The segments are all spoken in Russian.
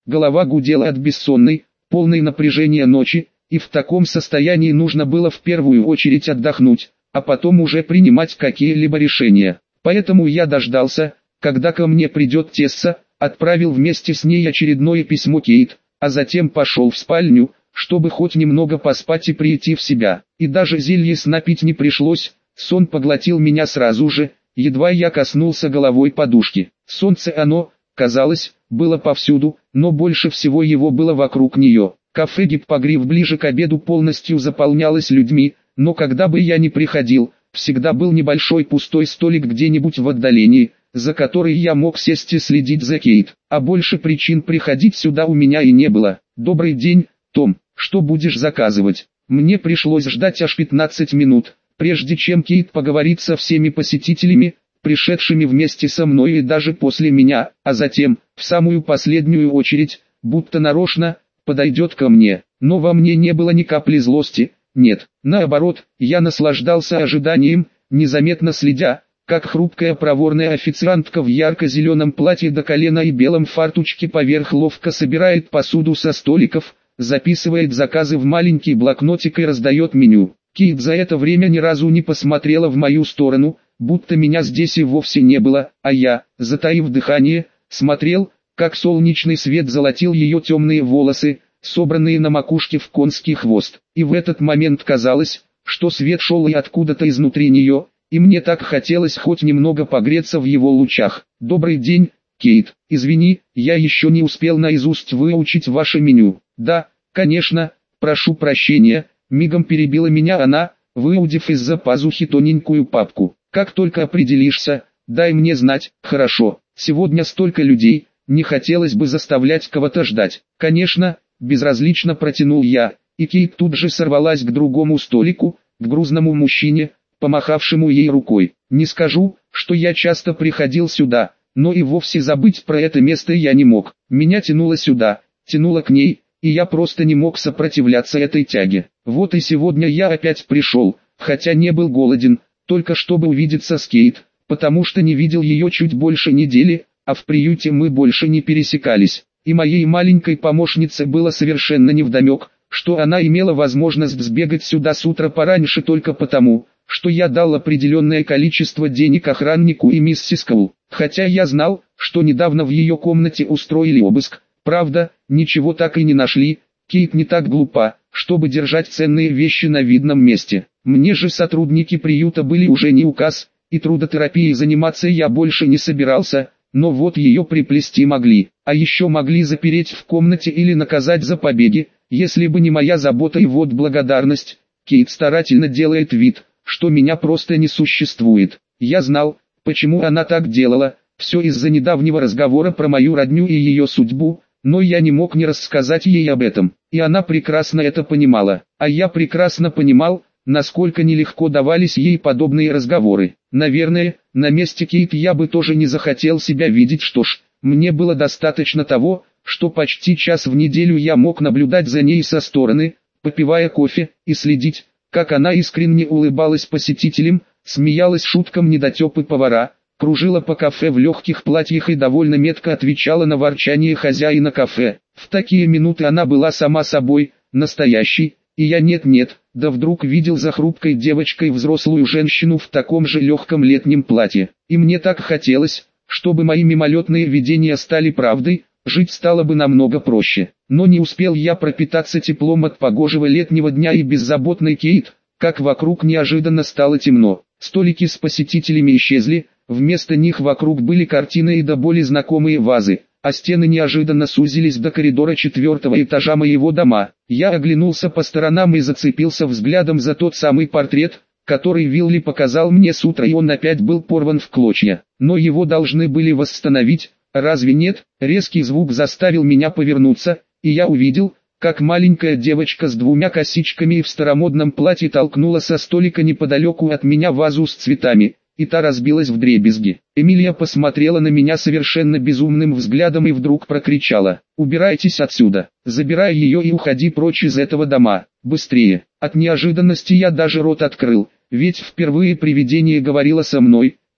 Голова гудела от бессонной, полной напряжения ночи, и в таком состоянии нужно было в первую очередь отдохнуть, а потом уже принимать какие-либо решения. Поэтому я дождался, когда ко мне придет Тесса, отправил вместе с ней очередное письмо Кейт, а затем пошел в спальню, чтобы хоть немного поспать и прийти в себя. И даже зелье сна пить не пришлось, сон поглотил меня сразу же, едва я коснулся головой подушки. Солнце оно, казалось, было повсюду, но больше всего его было вокруг нее. Кафе Гиппогриф ближе к обеду полностью заполнялось людьми, но когда бы я ни приходил, всегда был небольшой пустой столик где-нибудь в отдалении, за который я мог сесть и следить за Кейт, а больше причин приходить сюда у меня и не было. «Добрый день, Том, что будешь заказывать?» Мне пришлось ждать аж 15 минут, прежде чем Кейт поговорит со всеми посетителями, пришедшими вместе со мной и даже после меня, а затем, в самую последнюю очередь, будто нарочно, подойдет ко мне. Но во мне не было ни капли злости, нет, наоборот, я наслаждался ожиданием, незаметно следя, как хрупкая проворная официантка в ярко-зеленом платье до колена и белом фартучке поверх ловко собирает посуду со столиков, записывает заказы в маленький блокнотик и раздает меню. Кейт за это время ни разу не посмотрела в мою сторону, будто меня здесь и вовсе не было, а я, затаив дыхание, смотрел, как солнечный свет золотил ее темные волосы, собранные на макушке в конский хвост. И в этот момент казалось, что свет шел и откуда-то изнутри нее, и мне так хотелось хоть немного погреться в его лучах. «Добрый день, Кейт. Извини, я еще не успел наизусть выучить ваше меню». «Да, конечно, прошу прощения», мигом перебила меня она, выудив из-за пазухи тоненькую папку. «Как только определишься, дай мне знать». «Хорошо, сегодня столько людей, не хотелось бы заставлять кого-то ждать». «Конечно», безразлично протянул я, и Кейт тут же сорвалась к другому столику, к грузному мужчине, помахавшему ей рукой. Не скажу, что я часто приходил сюда, но и вовсе забыть про это место я не мог. Меня тянуло сюда, тянуло к ней, и я просто не мог сопротивляться этой тяге. Вот и сегодня я опять пришел, хотя не был голоден, только чтобы увидеться с Кейт, потому что не видел ее чуть больше недели, а в приюте мы больше не пересекались. И моей маленькой помощнице было совершенно невдомек, что она имела возможность сбегать сюда с утра пораньше только потому, что я дал определенное количество денег охраннику и миссис Коул. Хотя я знал, что недавно в ее комнате устроили обыск, правда, ничего так и не нашли. Кейт не так глупа, чтобы держать ценные вещи на видном месте. Мне же сотрудники приюта были уже не указ, и трудотерапией заниматься я больше не собирался, но вот ее приплести могли, а еще могли запереть в комнате или наказать за побеги, если бы не моя забота и вот благодарность. Кейт старательно делает вид, что меня просто не существует. Я знал, почему она так делала, все из-за недавнего разговора про мою родню и ее судьбу, но я не мог не рассказать ей об этом, и она прекрасно это понимала, а я прекрасно понимал, насколько нелегко давались ей подобные разговоры. Наверное, на месте Кейт я бы тоже не захотел себя видеть, что ж, мне было достаточно того, что почти час в неделю я мог наблюдать за ней со стороны, попивая кофе, и следить, как она искренне улыбалась посетителям, смеялась шуткам недотепы повара, кружила по кафе в легких платьях и довольно метко отвечала на ворчание хозяина кафе. В такие минуты она была сама собой, настоящей, и я нет-нет, да вдруг видел за хрупкой девочкой взрослую женщину в таком же легком летнем платье. И мне так хотелось, чтобы мои мимолетные видения стали правдой, жить стало бы намного проще. Но не успел я пропитаться теплом от погожего летнего дня и беззаботной Кейт, как вокруг неожиданно стало темно. Столики с посетителями исчезли, вместо них вокруг были картины и до боли знакомые вазы, а стены неожиданно сузились до коридора 4-го этажа моего дома. Я оглянулся по сторонам и зацепился взглядом за тот самый портрет, который Вилли показал мне с утра, и он опять был порван в клочья. Но его должны были восстановить, разве нет? Резкий звук заставил меня повернуться, и я увидел, как маленькая девочка с двумя косичками и в старомодном платье толкнула со столика неподалеку от меня вазу с цветами, и та разбилась вдребезги. Эмилия посмотрела на меня совершенно безумным взглядом и вдруг прокричала: «Убирайтесь отсюда, забирай ее и уходи прочь из этого дома, быстрее!» От неожиданности я даже рот открыл, ведь впервые привидение говорило со мной,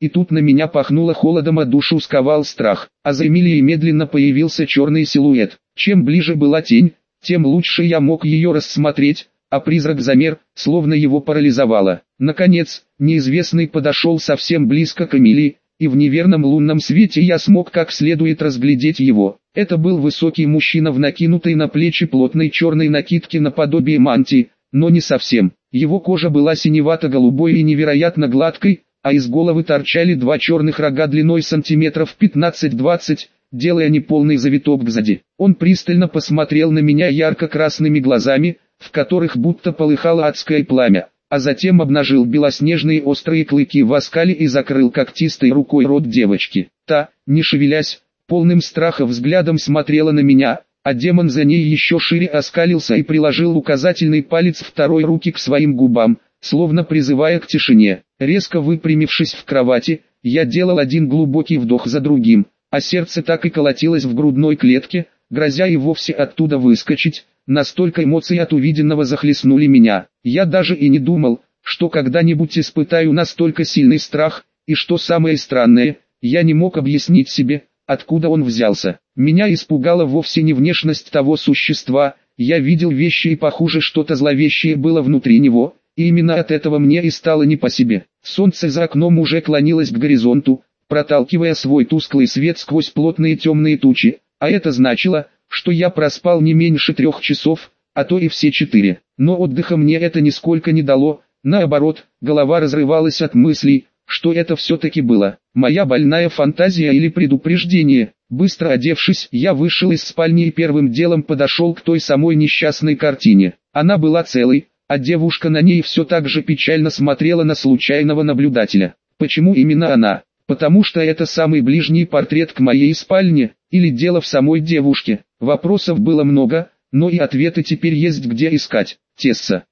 и тут на меня пахнуло холодом, а душу сковал страх. А за Эмилией медленно появился черный силуэт. Чем ближе была тень, тем лучше я мог ее рассмотреть, а призрак замер, словно его парализовало. Наконец, неизвестный подошел совсем близко к Эмилии, и в неверном лунном свете я смог как следует разглядеть его. Это был высокий мужчина в накинутой на плечи плотной черной накидке наподобие мантии, но не совсем. Его кожа была синевато-голубой и невероятно гладкой, а из головы торчали два черных рога длиной сантиметров 15-20, делая неполный завиток сзади. Он пристально посмотрел на меня ярко-красными глазами, в которых будто полыхало адское пламя, а затем обнажил белоснежные острые клыки в оскале и закрыл когтистой рукой рот девочки. Та, не шевелясь, полным страха взглядом смотрела на меня, а демон за ней еще шире оскалился и приложил указательный палец второй руки к своим губам, словно призывая к тишине. Резко выпрямившись в кровати, я делал один глубокий вдох за другим, а сердце так и колотилось в грудной клетке, грозя и вовсе оттуда выскочить. Настолько эмоций от увиденного захлестнули меня. Я даже и не думал, что когда-нибудь испытаю настолько сильный страх, и что самое странное, я не мог объяснить себе, откуда он взялся. Меня испугала вовсе не внешность того существа, я видел вещи и похуже что-то зловещее было внутри него, и именно от этого мне и стало не по себе. Солнце за окном уже клонилось к горизонту, проталкивая свой тусклый свет сквозь плотные темные тучи, а это значило, что я проспал не меньше 3 часов, а то и все 4. Но отдыха мне это нисколько не дало, наоборот, голова разрывалась от мыслей, что это все-таки было. Моя больная фантазия или предупреждение. Быстро одевшись, я вышел из спальни и первым делом подошел к той самой несчастной картине. Она была целой, а девушка на ней все так же печально смотрела на случайного наблюдателя. Почему именно она? Потому что это самый ближний портрет к моей спальне, или дело в самой девушке? Вопросов было много, но и ответы теперь есть где искать. Тесса,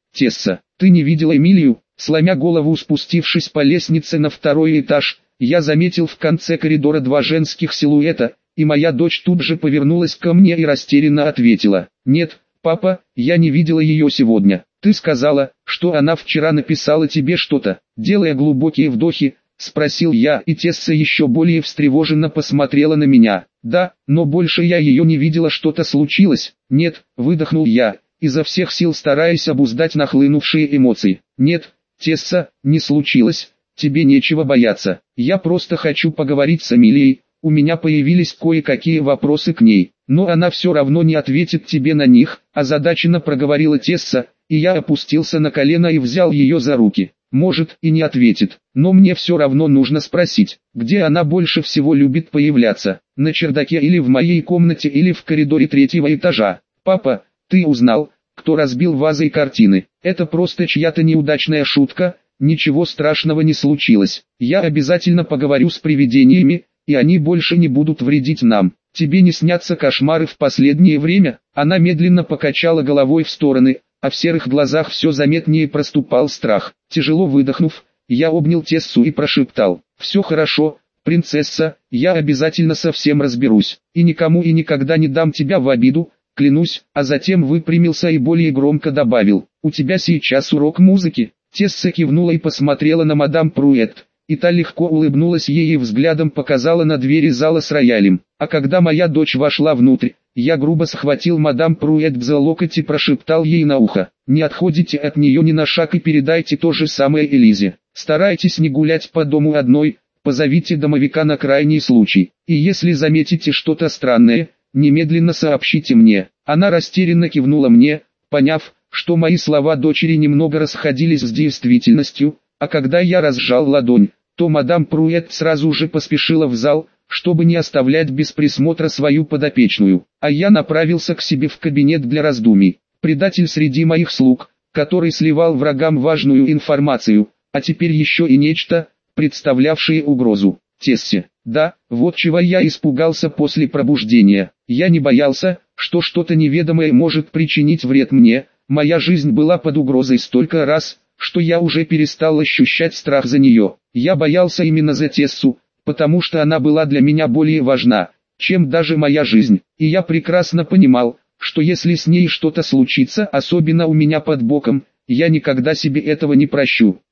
ты не видела Эмилию? Сломя голову, спустившись по лестнице на 2-й этаж, я заметил в конце коридора 2 женских силуэта, и моя дочь тут же повернулась ко мне и растерянно ответила: «Нет, папа, я не видела ее сегодня. Ты сказала, что она вчера написала тебе что-то». Делая глубокие вдохи, спросил я, и Тесса еще более встревоженно посмотрела на меня. «Да, но больше я ее не видела, что-то случилось». «Нет», выдохнул я, изо всех сил стараясь обуздать нахлынувшие эмоции. «Нет, Тесса, не случилось, тебе нечего бояться. Я просто хочу поговорить с Эмилией, у меня появились кое-какие вопросы к ней, но она все равно не ответит тебе на них», озадаченно проговорила Тесса, и я опустился на колено и взял ее за руки. «Может, и не ответит, но мне все равно нужно спросить, где она больше всего любит появляться, на чердаке или в моей комнате или в коридоре 3-го этажа. Папа, ты узнал, кто разбил вазой картины? Это просто чья-то неудачная шутка, ничего страшного не случилось. Я обязательно поговорю с привидениями, и они больше не будут вредить нам. Тебе не снятся кошмары в последнее время?» Она медленно покачала головой в стороны, а в серых глазах все заметнее проступал страх. Тяжело выдохнув, я обнял Тессу и прошептал: «Все хорошо, принцесса, я обязательно со всем разберусь, и никому и никогда не дам тебя в обиду, клянусь», а затем выпрямился и более громко добавил: «У тебя сейчас урок музыки». Тесса кивнула и посмотрела на мадам Пруэт, и та легко улыбнулась ей и взглядом показала на двери зала с роялем. А когда моя дочь вошла внутрь, я грубо схватил мадам Пруэт за локоть и прошептал ей на ухо: «Не отходите от нее ни на шаг и передайте то же самое Элизе. Старайтесь не гулять по дому одной, позовите домовика на крайний случай, и если заметите что-то странное, немедленно сообщите мне». Она растерянно кивнула мне, поняв, что мои слова дочери немного расходились с действительностью, а когда я разжал ладонь, то мадам Пруэт сразу же поспешила в зал, чтобы не оставлять без присмотра свою подопечную, а я направился к себе в кабинет для раздумий. Предатель среди моих слуг, который сливал врагам важную информацию, а теперь еще и нечто, представлявшее угрозу. Тессе. Да, вот чего я испугался после пробуждения. Я не боялся, что что-то неведомое может причинить вред мне. Моя жизнь была под угрозой столько раз, что я уже перестал ощущать страх за нее. Я боялся именно за Тессу, потому что она была для меня более важна, чем даже моя жизнь. И я прекрасно понимал, что если с ней что-то случится, особенно у меня под боком, я никогда себе этого не прощу.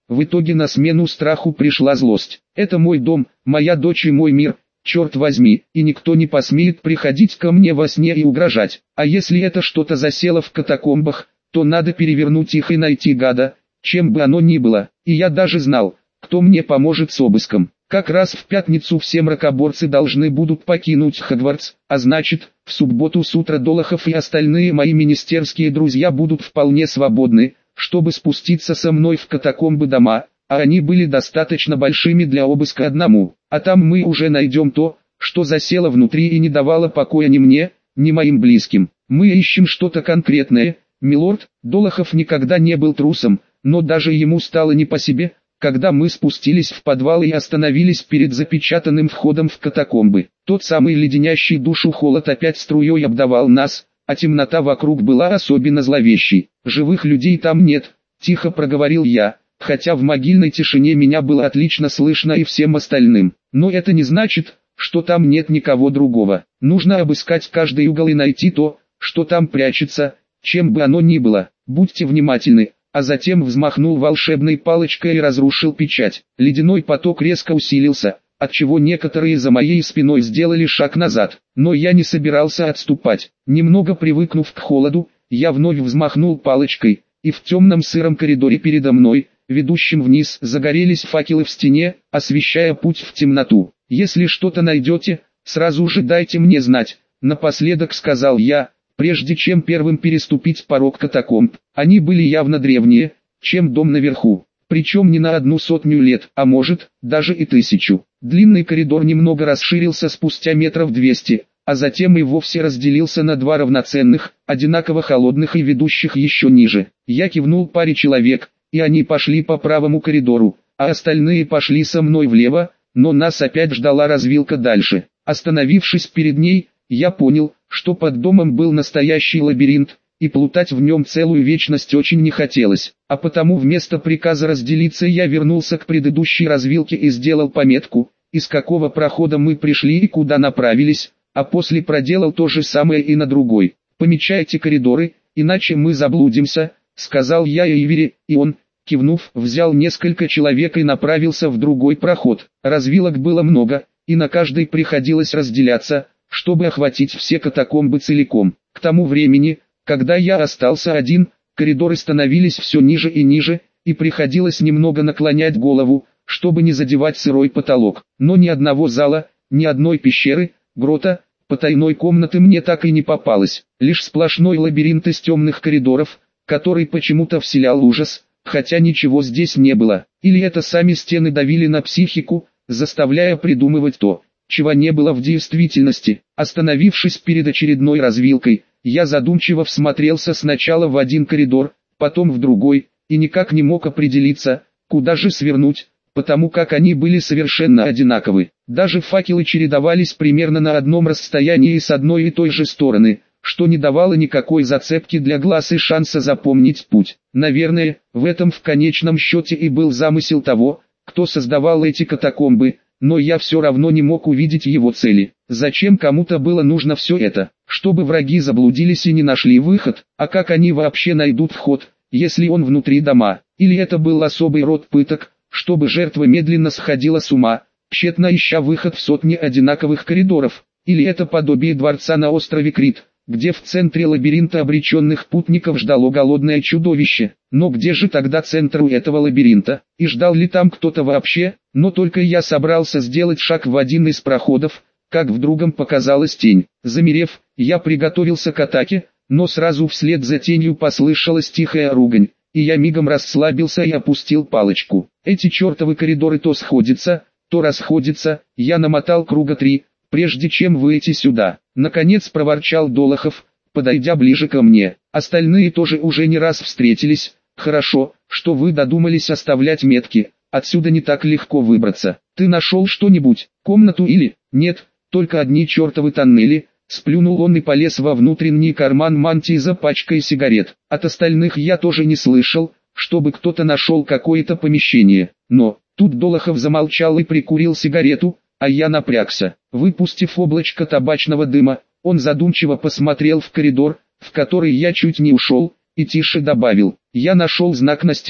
В итоге на смену страху пришла злость. Это мой дом, моя дочь и мой мир, черт возьми, и никто не посмеет приходить ко мне во сне и угрожать. А если это что-то засело в катакомбах, то надо перевернуть их и найти гада, чем бы оно ни было. И я даже знал, кто мне поможет с обыском. Как раз в пятницу все мракоборцы должны будут покинуть Хогвартс, а значит, в субботу с утра Долохов и остальные мои министерские друзья будут вполне свободны, чтобы спуститься со мной в катакомбы дома, а они были достаточно большими для обыска одному. А там мы уже найдем то, что засело внутри и не давало покоя ни мне, ни моим близким. Мы ищем что-то конкретное, милорд. Долохов никогда не был трусом, но даже ему стало не по себе, когда мы спустились в подвал и остановились перед запечатанным входом в катакомбы. Тот самый леденящий душу холод опять струей обдавал нас, а темнота вокруг была особенно зловещей. «Живых людей там нет», — тихо проговорил я, хотя в могильной тишине меня было отлично слышно и всем остальным. «Но это не значит, что там нет никого другого. Нужно обыскать каждый угол и найти то, что там прячется, чем бы оно ни было. Будьте внимательны». А затем взмахнул волшебной палочкой и разрушил печать. Ледяной поток резко усилился, отчего некоторые за моей спиной сделали шаг назад. Но я не собирался отступать. Немного привыкнув к холоду, я вновь взмахнул палочкой, и в темном сыром коридоре передо мной, ведущем вниз, загорелись факелы в стене, освещая путь в темноту. «Если что-то найдете, сразу же дайте мне знать», — напоследок сказал я, прежде чем первым переступить порог катакомб. Они были явно древние, чем дом наверху, причем не на 100 лет, а может, даже и 1000. Длинный коридор немного расширился спустя метров 200, а затем и вовсе разделился на два равноценных, одинаково холодных и ведущих еще ниже. Я кивнул паре человек, и они пошли по правому коридору, а остальные пошли со мной влево, но нас опять ждала развилка дальше. Остановившись перед ней, я понял, что под домом был настоящий лабиринт, и плутать в нем целую вечность очень не хотелось. А потому вместо приказа разделиться я вернулся к предыдущей развилке и сделал пометку, из какого прохода мы пришли и куда направились, а после проделал то же самое и на другой. «Помечайте коридоры, иначе мы заблудимся», — сказал я Эйвери, и он, кивнув, взял несколько человек и направился в другой проход. Развилок было много, и на каждой приходилось разделяться, чтобы охватить все катакомбы целиком. К тому времени, когда я остался один, коридоры становились все ниже и ниже, и приходилось немного наклонять голову, чтобы не задевать сырой потолок. Но ни одного зала, ни одной пещеры, грота, потайной комнаты мне так и не попалось. Лишь сплошной лабиринт из темных коридоров, который почему-то вселял ужас, хотя ничего здесь не было. Или это сами стены давили на психику, заставляя придумывать то, чего не было в действительности. Остановившись перед очередной развилкой, я задумчиво всмотрелся сначала в один коридор, потом в другой, и никак не мог определиться, куда же свернуть, потому как они были совершенно одинаковы. Даже факелы чередовались примерно на одном расстоянии с одной и той же стороны, что не давало никакой зацепки для глаз и шанса запомнить путь. Наверное, в этом в конечном счете и был замысел того, кто создавал эти катакомбы, но я все равно не мог увидеть его цели. Зачем кому-то было нужно все это? Чтобы враги заблудились и не нашли выход? А как они вообще найдут вход, если он внутри дома? Или это был особый род пыток, чтобы жертва медленно сходила с ума, тщетно ища выход в сотни одинаковых коридоров? Или это подобие дворца на острове Крит, где в центре лабиринта обреченных путников ждало голодное чудовище? Но где же тогда центр у этого лабиринта? И ждал ли там кто-то вообще? Но только я собрался сделать шаг в один из проходов, как в другом показалась тень. Замерев, я приготовился к атаке, но сразу вслед за тенью послышалась тихая ругань, и я мигом расслабился и опустил палочку. Эти чертовы коридоры то сходятся, то расходятся, я намотал круга 3, прежде чем выйти сюда. Наконец проворчал Долохов, подойдя ближе ко мне. Остальные тоже уже не раз встретились. Хорошо, что вы додумались оставлять метки, отсюда не так легко выбраться. Ты нашел что-нибудь, комнату или... Нет, только одни чертовы тоннели. Сплюнул он и полез во внутренний карман мантии за пачкой сигарет. От остальных я тоже не слышал, чтобы кто-то нашел какое-то помещение. Но, тут Долохов замолчал и прикурил сигарету, а я напрягся. Выпустив облачко табачного дыма, он задумчиво посмотрел в коридор, в который я чуть не ушел, и тише добавил: «Я нашел знак на стене.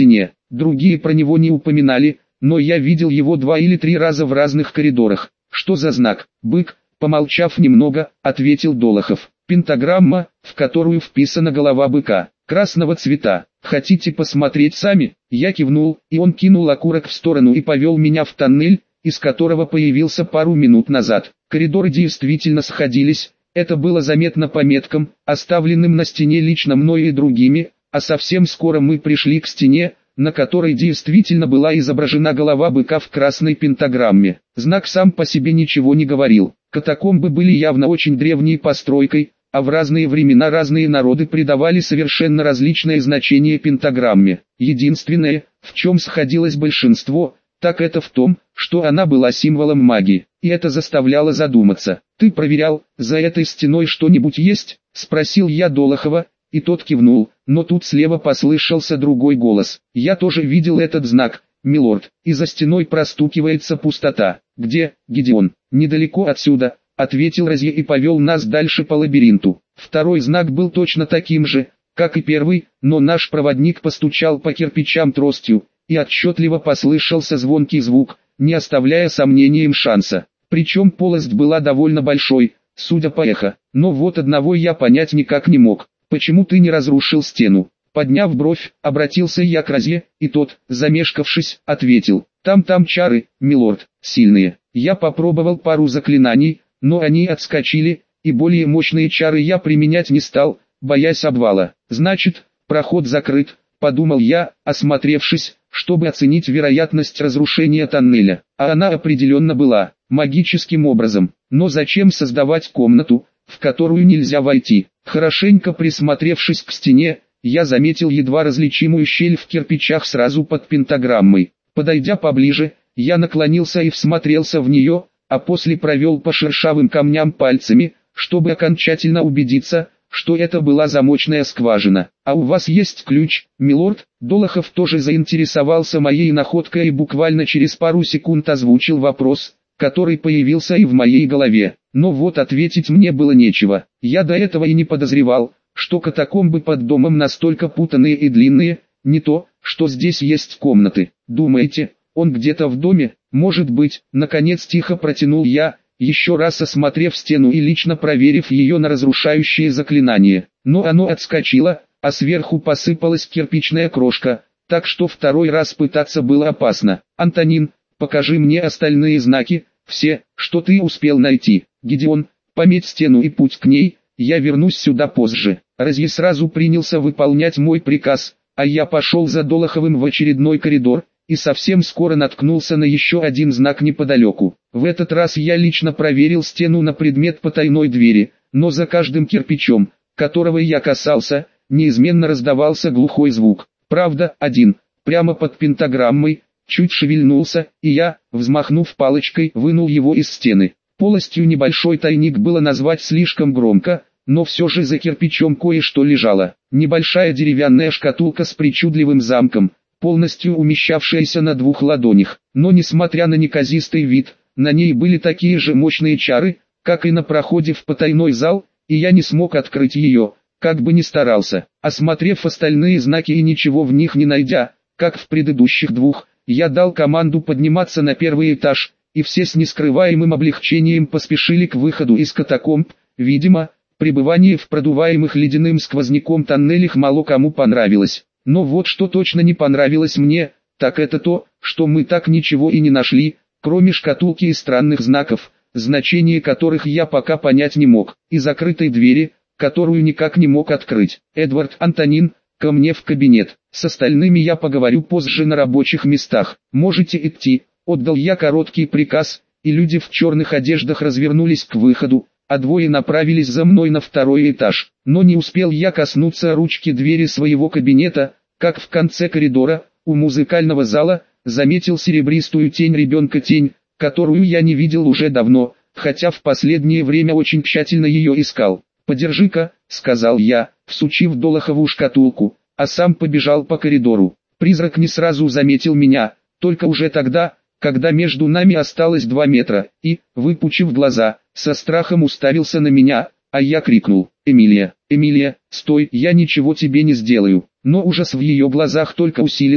другие про него не упоминали, но я видел его 2 или 3 раза в разных коридорах. Что за знак? Бык, помолчав немного, ответил Долохов. Пентаграмма, в которую вписана голова быка, красного цвета. Хотите посмотреть сами? Я кивнул, и он кинул окурок в сторону и повел меня в тоннель, из которого появился пару минут назад. Коридоры действительно сходились, это было заметно по меткам, оставленным на стене лично мной и другими, а совсем скоро мы пришли к стене, на которой действительно была изображена голова быка в красной пентаграмме. Знак сам по себе ничего не говорил. Катакомбы были явно очень древней постройкой, а в разные времена разные народы придавали совершенно различное значение пентаграмме. Единственное, в чем сходилось большинство, так это в том, что она была символом магии, и это заставляло задуматься. «Ты проверял, за этой стеной что-нибудь есть?» – спросил я Долохова, и тот кивнул, но тут слева послышался другой голос. «Я тоже видел этот знак, милорд, и за стеной простукивается пустота». «Где, Гедеон?» «Недалеко отсюда», — ответил Розье и повел нас дальше по лабиринту. Второй знак был точно таким же, как и первый, но наш проводник постучал по кирпичам тростью, и отчетливо послышался звонкий звук, не оставляя сомнениям шанса. Причем полость была довольно большой, судя по эхо, но вот одного я понять никак не мог. «Почему ты не разрушил стену?» Подняв бровь, обратился я к Розье, и тот, замешкавшись, ответил: Там чары, милорд, сильные». Я попробовал пару заклинаний, но они отскочили, и более мощные чары я применять не стал, боясь обвала. «Значит, проход закрыт», — подумал я, осмотревшись, чтобы оценить вероятность разрушения тоннеля. А она определенно была, магическим образом. Но зачем создавать комнату, в которую нельзя войти? Хорошенько присмотревшись к стене, я заметил едва различимую щель в кирпичах сразу под пентаграммой. Подойдя поближе, я наклонился и всмотрелся в нее, а после провел по шершавым камням пальцами, чтобы окончательно убедиться, что это была замочная скважина. «А у вас есть ключ, милорд?» Долохов тоже заинтересовался моей находкой и буквально через пару секунд озвучил вопрос, который появился и в моей голове. Но вот ответить мне было нечего. Я до этого и не подозревал, что катакомбы под домом настолько путанные и длинные, не то, что здесь есть комнаты. «Думаете, он где-то в доме?» «Может быть», наконец тихо протянул я, еще раз осмотрев стену и лично проверив ее на разрушающее заклинание. Но оно отскочило, а сверху посыпалась кирпичная крошка, так что второй раз пытаться было опасно. «Антонин, покажи мне остальные знаки, все, что ты успел найти. Гедеон, пометь стену и путь к ней, я вернусь сюда позже». Розье сразу принялся выполнять мой приказ, а я пошел за Долоховым в очередной коридор, и совсем скоро наткнулся на еще один знак неподалеку. В этот раз я лично проверил стену на предмет потайной двери, но за каждым кирпичом, которого я касался, неизменно раздавался глухой звук. Правда, один, прямо под пентаграммой, чуть шевельнулся, и я, взмахнув палочкой, вынул его из стены. Полостью небольшой тайник было назвать слишком громко, но все же за кирпичом кое-что лежало. Небольшая деревянная шкатулка с причудливым замком, полностью умещавшаяся на 2 ладонях. Но несмотря на неказистый вид, на ней были такие же мощные чары, как и на проходе в потайной зал, и я не смог открыть ее, как бы ни старался. Осмотрев остальные знаки и ничего в них не найдя, как в предыдущих 2, я дал команду подниматься на первый этаж, и все с нескрываемым облегчением поспешили к выходу из катакомб. Видимо, пребывание в продуваемых ледяным сквозняком тоннелях мало кому понравилось. Но вот что точно не понравилось мне, так это то, что мы так ничего и не нашли, кроме шкатулки и странных знаков, значение которых я пока понять не мог, и закрытой двери, которую никак не мог открыть. «Эдвард, Антонин, ко мне в кабинет. С остальными я поговорю позже на рабочих местах. Можете идти», — отдал я короткий приказ, и люди в черных одеждах развернулись к выходу, а 2 направились за мной на 2-й этаж. Но не успел я коснуться ручки двери своего кабинета, как в конце коридора, у музыкального зала, заметил серебристую тень ребенка, тень, которую я не видел уже давно, хотя в последнее время очень тщательно ее искал. «Подержи-ка», — сказал я, всучив Долохову шкатулку, а сам побежал по коридору. Призрак не сразу заметил меня, только уже тогда, когда между нами осталось 2 метра, и, выпучив глаза, со страхом уставился на меня, а я крикнул: «Эмилия, Эмилия, стой, я ничего тебе не сделаю». Но ужас в ее глазах только усилился,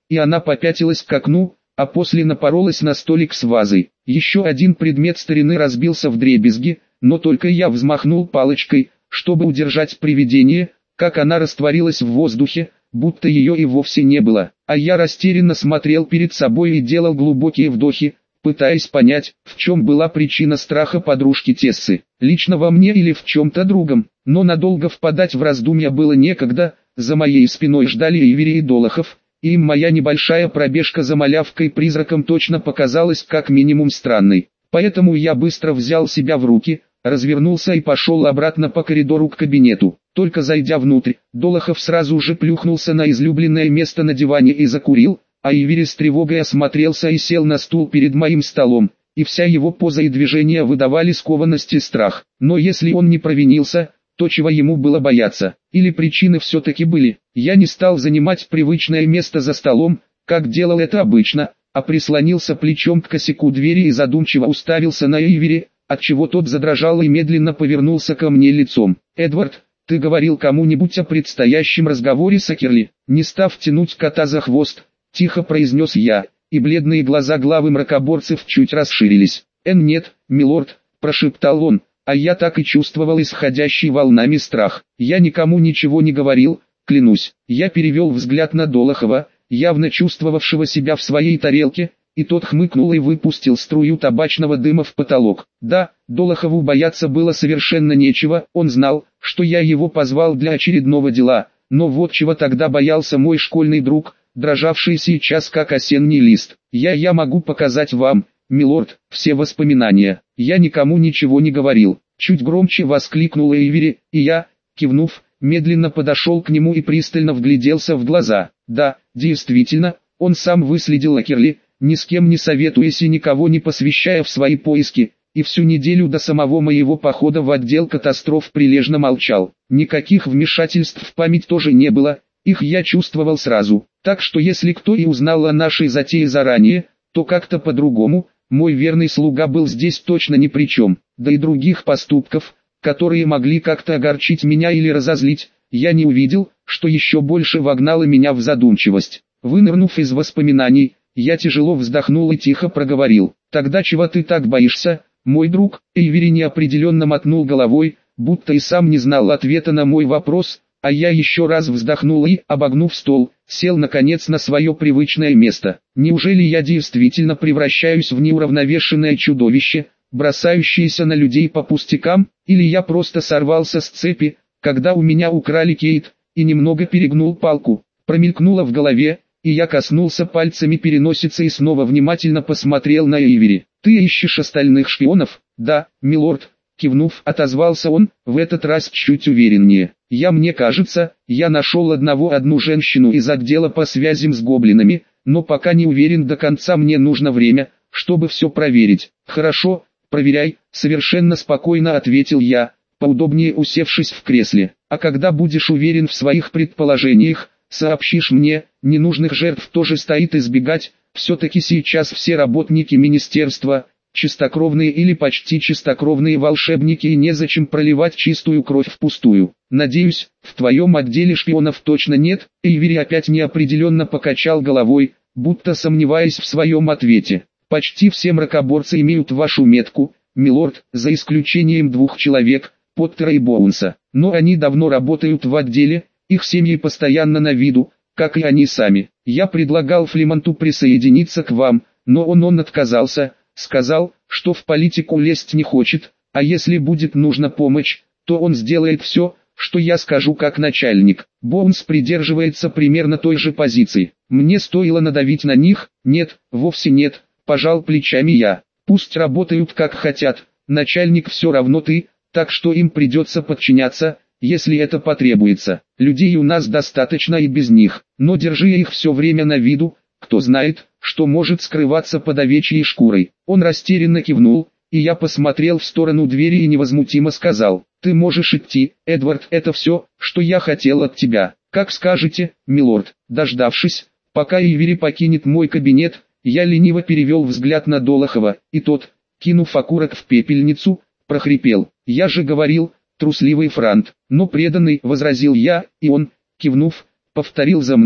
и она попятилась к окну, а после напоролась на столик с вазой. Еще один предмет старины разбился вдребезги, но только я взмахнул палочкой, чтобы удержать привидение, как она растворилась в воздухе, будто ее и вовсе не было. А я растерянно смотрел перед собой и делал глубокие вдохи, пытаясь понять, в чем была причина страха подружки Тессы. Лично во мне или в чем-то другом, но надолго впадать в раздумья было некогда. За моей спиной ждали Эйвери и Долохов, и им моя небольшая пробежка за малявкой-призраком точно показалась как минимум странной. Поэтому я быстро взял себя в руки, развернулся и пошел обратно по коридору к кабинету. Только зайдя внутрь, Долохов сразу же плюхнулся на излюбленное место на диване и закурил, а Эйвери с тревогой осмотрелся и сел на стул перед моим столом, и вся его поза и движения выдавали скованность и страх. Но если он не провинился, то чего ему было бояться? Или причины все-таки были? Я не стал занимать привычное место за столом, как делал это обычно, а прислонился плечом к косяку двери и задумчиво уставился на Эйвери, отчего тот задрожал и медленно повернулся ко мне лицом. «Эдвард, ты говорил кому-нибудь о предстоящем разговоре с Акерли?» Не став тянуть кота за хвост, тихо произнес я, и бледные глаза главы мракоборцев чуть расширились. Нет, милорд», прошептал он, а я так и чувствовал исходящий волнами страх. «Я никому ничего не говорил, клянусь». Я перевел взгляд на Долохова, явно чувствовавшего себя в своей тарелке, и тот хмыкнул и выпустил струю табачного дыма в потолок. Да, Долохову бояться было совершенно нечего, он знал, что я его позвал для очередного дела, но вот чего тогда боялся мой школьный друг, дрожавший сейчас как осенний лист. Я могу показать вам, милорд, все воспоминания. Я никому ничего не говорил. Чуть громче воскликнула Эйвери, и я, кивнув, медленно подошел к нему и пристально вгляделся в глаза. Да, действительно, он сам выследил Акерли, ни с кем не советуясь и никого не посвящая в свои поиски, и всю неделю до самого моего похода в отдел катастроф прилежно молчал. Никаких вмешательств в память тоже не было, их я чувствовал сразу. Так что если кто и узнал о нашей затее заранее, то как-то по-другому. Мой верный слуга был здесь точно ни при чем, да и других поступков, которые могли как-то огорчить меня или разозлить, я не увидел, что еще больше вогнало меня в задумчивость. Вынырнув из воспоминаний, я тяжело вздохнул и тихо проговорил. «Тогда чего ты так боишься, мой друг?» Эйвери неопределенно мотнул головой, будто и сам не знал ответа на мой вопрос, а я еще раз вздохнул и, обогнув стол, сел наконец на свое привычное место. Неужели я действительно превращаюсь в неуравновешенное чудовище, бросающееся на людей по пустякам, или я просто сорвался с цепи, когда у меня украли Кейт, и немного перегнул палку? Промелькнуло в голове, и я коснулся пальцами переносицы и снова внимательно посмотрел на Эйвери. «Ты ищешь остальных шпионов?» «Да, милорд», кивнув, отозвался он, в этот раз чуть увереннее. Мне кажется, я нашел одну женщину из отдела по связям с гоблинами, но пока не уверен до конца, мне нужно время, чтобы все проверить». «Хорошо, проверяй», совершенно спокойно ответил я, поудобнее усевшись в кресле. «А когда будешь уверен в своих предположениях, сообщишь мне. Ненужных жертв тоже стоит избегать, все-таки сейчас все работники министерства – чистокровные или почти чистокровные волшебники, и незачем проливать чистую кровь впустую. Надеюсь, в твоем отделе шпионов точно нет?» Эйвери опять неопределенно покачал головой, будто сомневаясь в своем ответе. «Почти все мракоборцы имеют вашу метку, милорд, за исключением 2 человек, Поттера и Боунса. Но они давно работают в отделе, их семьи постоянно на виду, как и они сами. Я предлагал Флемонту присоединиться к вам, но он отказался. Сказал, что в политику лезть не хочет, а если будет нужна помощь, то он сделает все, что я скажу как начальник. Боунс придерживается примерно той же позиции. Мне стоило надавить на них? Нет, вовсе нет, пожал плечами я. Пусть работают как хотят, начальник все равно ты, так что им придется подчиняться, если это потребуется. Людей у нас достаточно и без них, но держи их все время на виду, кто знает, что может скрываться под овечьей шкурой. Он растерянно кивнул, и я посмотрел в сторону двери и невозмутимо сказал: «Ты можешь идти, Эдвард, это все, что я хотел от тебя». «Как скажете, милорд». Дождавшись, пока Эйвери покинет мой кабинет, я лениво перевел взгляд на Долохова, и тот, кинув окурок в пепельницу, прохрипел: «Я же говорил, трусливый франт». «Но преданный», — возразил я, и он, кивнув, повторил за мной.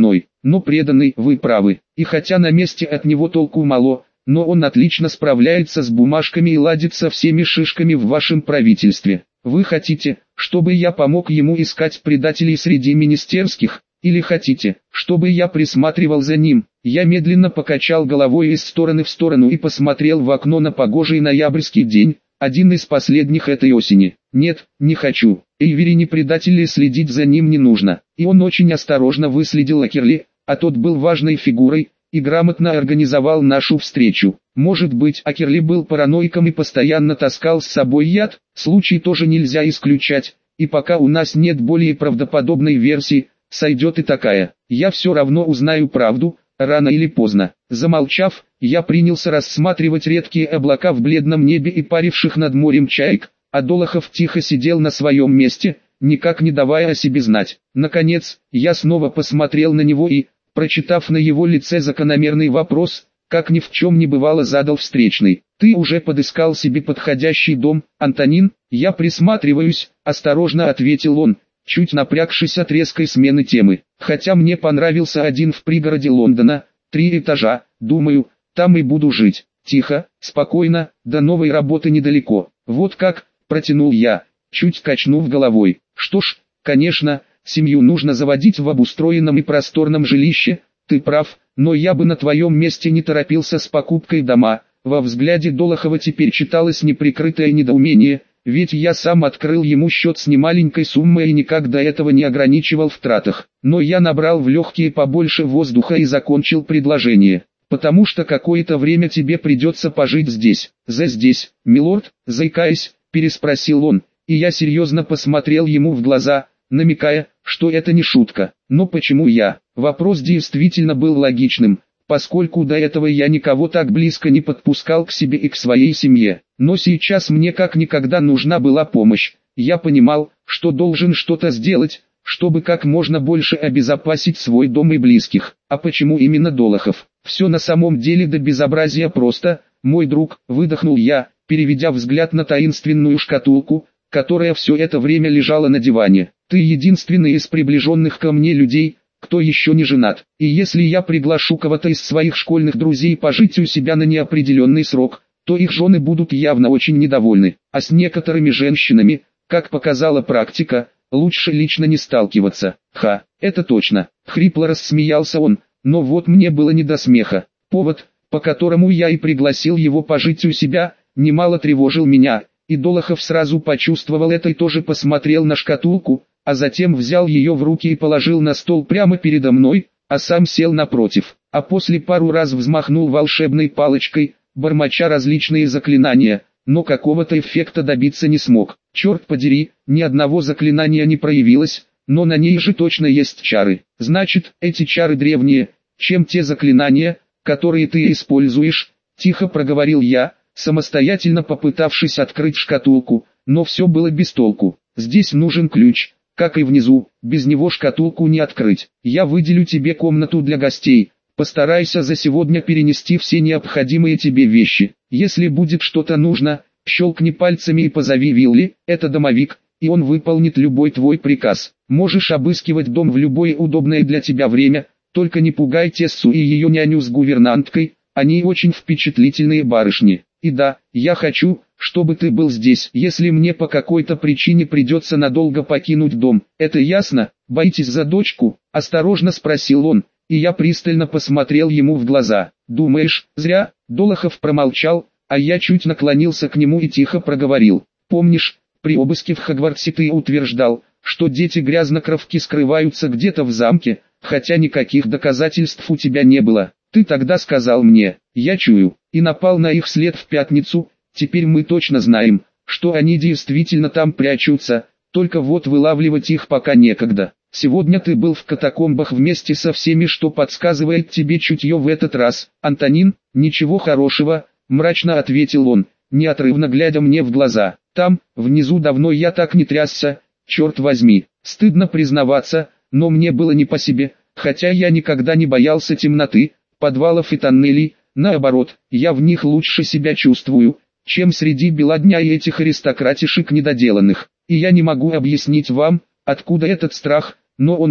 но преданный, вы правы. И хотя на месте от него толку мало, но он отлично справляется с бумажками и ладит со всеми шишками в вашем правительстве. Вы хотите, чтобы я помог ему искать предателей среди министерских, или хотите, чтобы я присматривал за ним? Я медленно покачал головой из стороны в сторону и посмотрел в окно на погожий ноябрьский день, один из последних этой осени. Нет, не хочу. Эйвери не предатель и следить за ним не нужно. И он очень осторожно выследил Акерли, а тот был важной фигурой, и грамотно организовал нашу встречу. Может быть, Акерли был параноиком и постоянно таскал с собой яд, случай тоже нельзя исключать, и пока у нас нет более правдоподобной версии, сойдет и такая. Я все равно узнаю правду, рано или поздно. Замолчав, я принялся рассматривать редкие облака в бледном небе и паривших над морем чаек, а Долохов тихо сидел на своем месте, никак не давая о себе знать. Наконец, я снова посмотрел на него и, прочитав на его лице закономерный вопрос, как ни в чем не бывало, задал встречный. «Ты уже подыскал себе подходящий дом, Антонин?» «Я присматриваюсь», — осторожно ответил он, чуть напрягшись от резкой смены темы. «Хотя мне понравился один в пригороде Лондона, 3 этажа, думаю, там и буду жить. Тихо, спокойно, до новой работы недалеко». «Вот как», — протянул я, чуть качнув головой. «Что ж, конечно, семью нужно заводить в обустроенном и просторном жилище, ты прав, но я бы на твоем месте не торопился с покупкой дома». Во взгляде Долохова теперь читалось неприкрытое недоумение, ведь я сам открыл ему счет с немаленькой суммой и никак до этого не ограничивал в тратах. Но я набрал в легкие побольше воздуха и закончил предложение. «Потому что какое-то время тебе придется пожить здесь». «Здесь, милорд?» Заикаясь, переспросил он, и я серьезно посмотрел ему в глаза, намекая, что это не шутка. Но почему я? Вопрос действительно был логичным, поскольку до этого я никого так близко не подпускал к себе и к своей семье. Но сейчас мне как никогда нужна была помощь. Я понимал, что должен что-то сделать, чтобы как можно больше обезопасить свой дом и близких. А почему именно Долохов? Все на самом деле до безобразия просто, мой друг, выдохнул я, переведя взгляд на таинственную шкатулку, которая все это время лежала на диване. Ты единственный из приближенных ко мне людей, кто еще не женат. И если я приглашу кого-то из своих школьных друзей пожить у себя на неопределенный срок, то их жены будут явно очень недовольны. А с некоторыми женщинами, как показала практика, лучше лично не сталкиваться. Ха, это точно. Хрипло рассмеялся он, но вот мне было не до смеха. Повод, по которому я и пригласил его пожить у себя, немало тревожил меня, и Долохов сразу почувствовал это и тоже посмотрел на шкатулку, а затем взял ее в руки и положил на стол прямо передо мной, а сам сел напротив, а после пару раз взмахнул волшебной палочкой, бормоча различные заклинания, но какого-то эффекта добиться не смог. Черт подери, ни одного заклинания не проявилось, но на ней же точно есть чары. Значит, эти чары древние, чем те заклинания, которые ты используешь, тихо проговорил я, самостоятельно попытавшись открыть шкатулку, но все было без толку. Здесь нужен ключ. Как и внизу, без него шкатулку не открыть. Я выделю тебе комнату для гостей. Постарайся за сегодня перенести все необходимые тебе вещи. Если будет что-то нужно, щелкни пальцами и позови Вилли, это домовик, и он выполнит любой твой приказ. Можешь обыскивать дом в любое удобное для тебя время, только не пугай Тессу и ее няню с гувернанткой, они очень впечатлительные барышни. И да, я хочу, чтобы ты был здесь, если мне по какой-то причине придется надолго покинуть дом. Это ясно? Боитесь за дочку? Осторожно спросил он, и я пристально посмотрел ему в глаза. Думаешь, зря? Долохов промолчал, а я чуть наклонился к нему и тихо проговорил. Помнишь, при обыске в Хогвартсе ты утверждал, что дети грязнокровки скрываются где-то в замке, хотя никаких доказательств у тебя не было. Ты тогда сказал мне, я чую, и напал на их след в пятницу. Теперь мы точно знаем, что они действительно там прячутся, только вот вылавливать их пока некогда. Сегодня ты был в катакомбах вместе со всеми, что подсказывает тебе чутье в этот раз. Антонин, ничего хорошего, мрачно ответил он, неотрывно глядя мне в глаза. Там, внизу давно я так не трясся, черт возьми. Стыдно признаваться, но мне было не по себе, хотя я никогда не боялся темноты, подвалов и тоннелей. Наоборот, я в них лучше себя чувствую, чем среди бела дня и этих аристократишек недоделанных. И я не могу объяснить вам, откуда этот страх, но он был.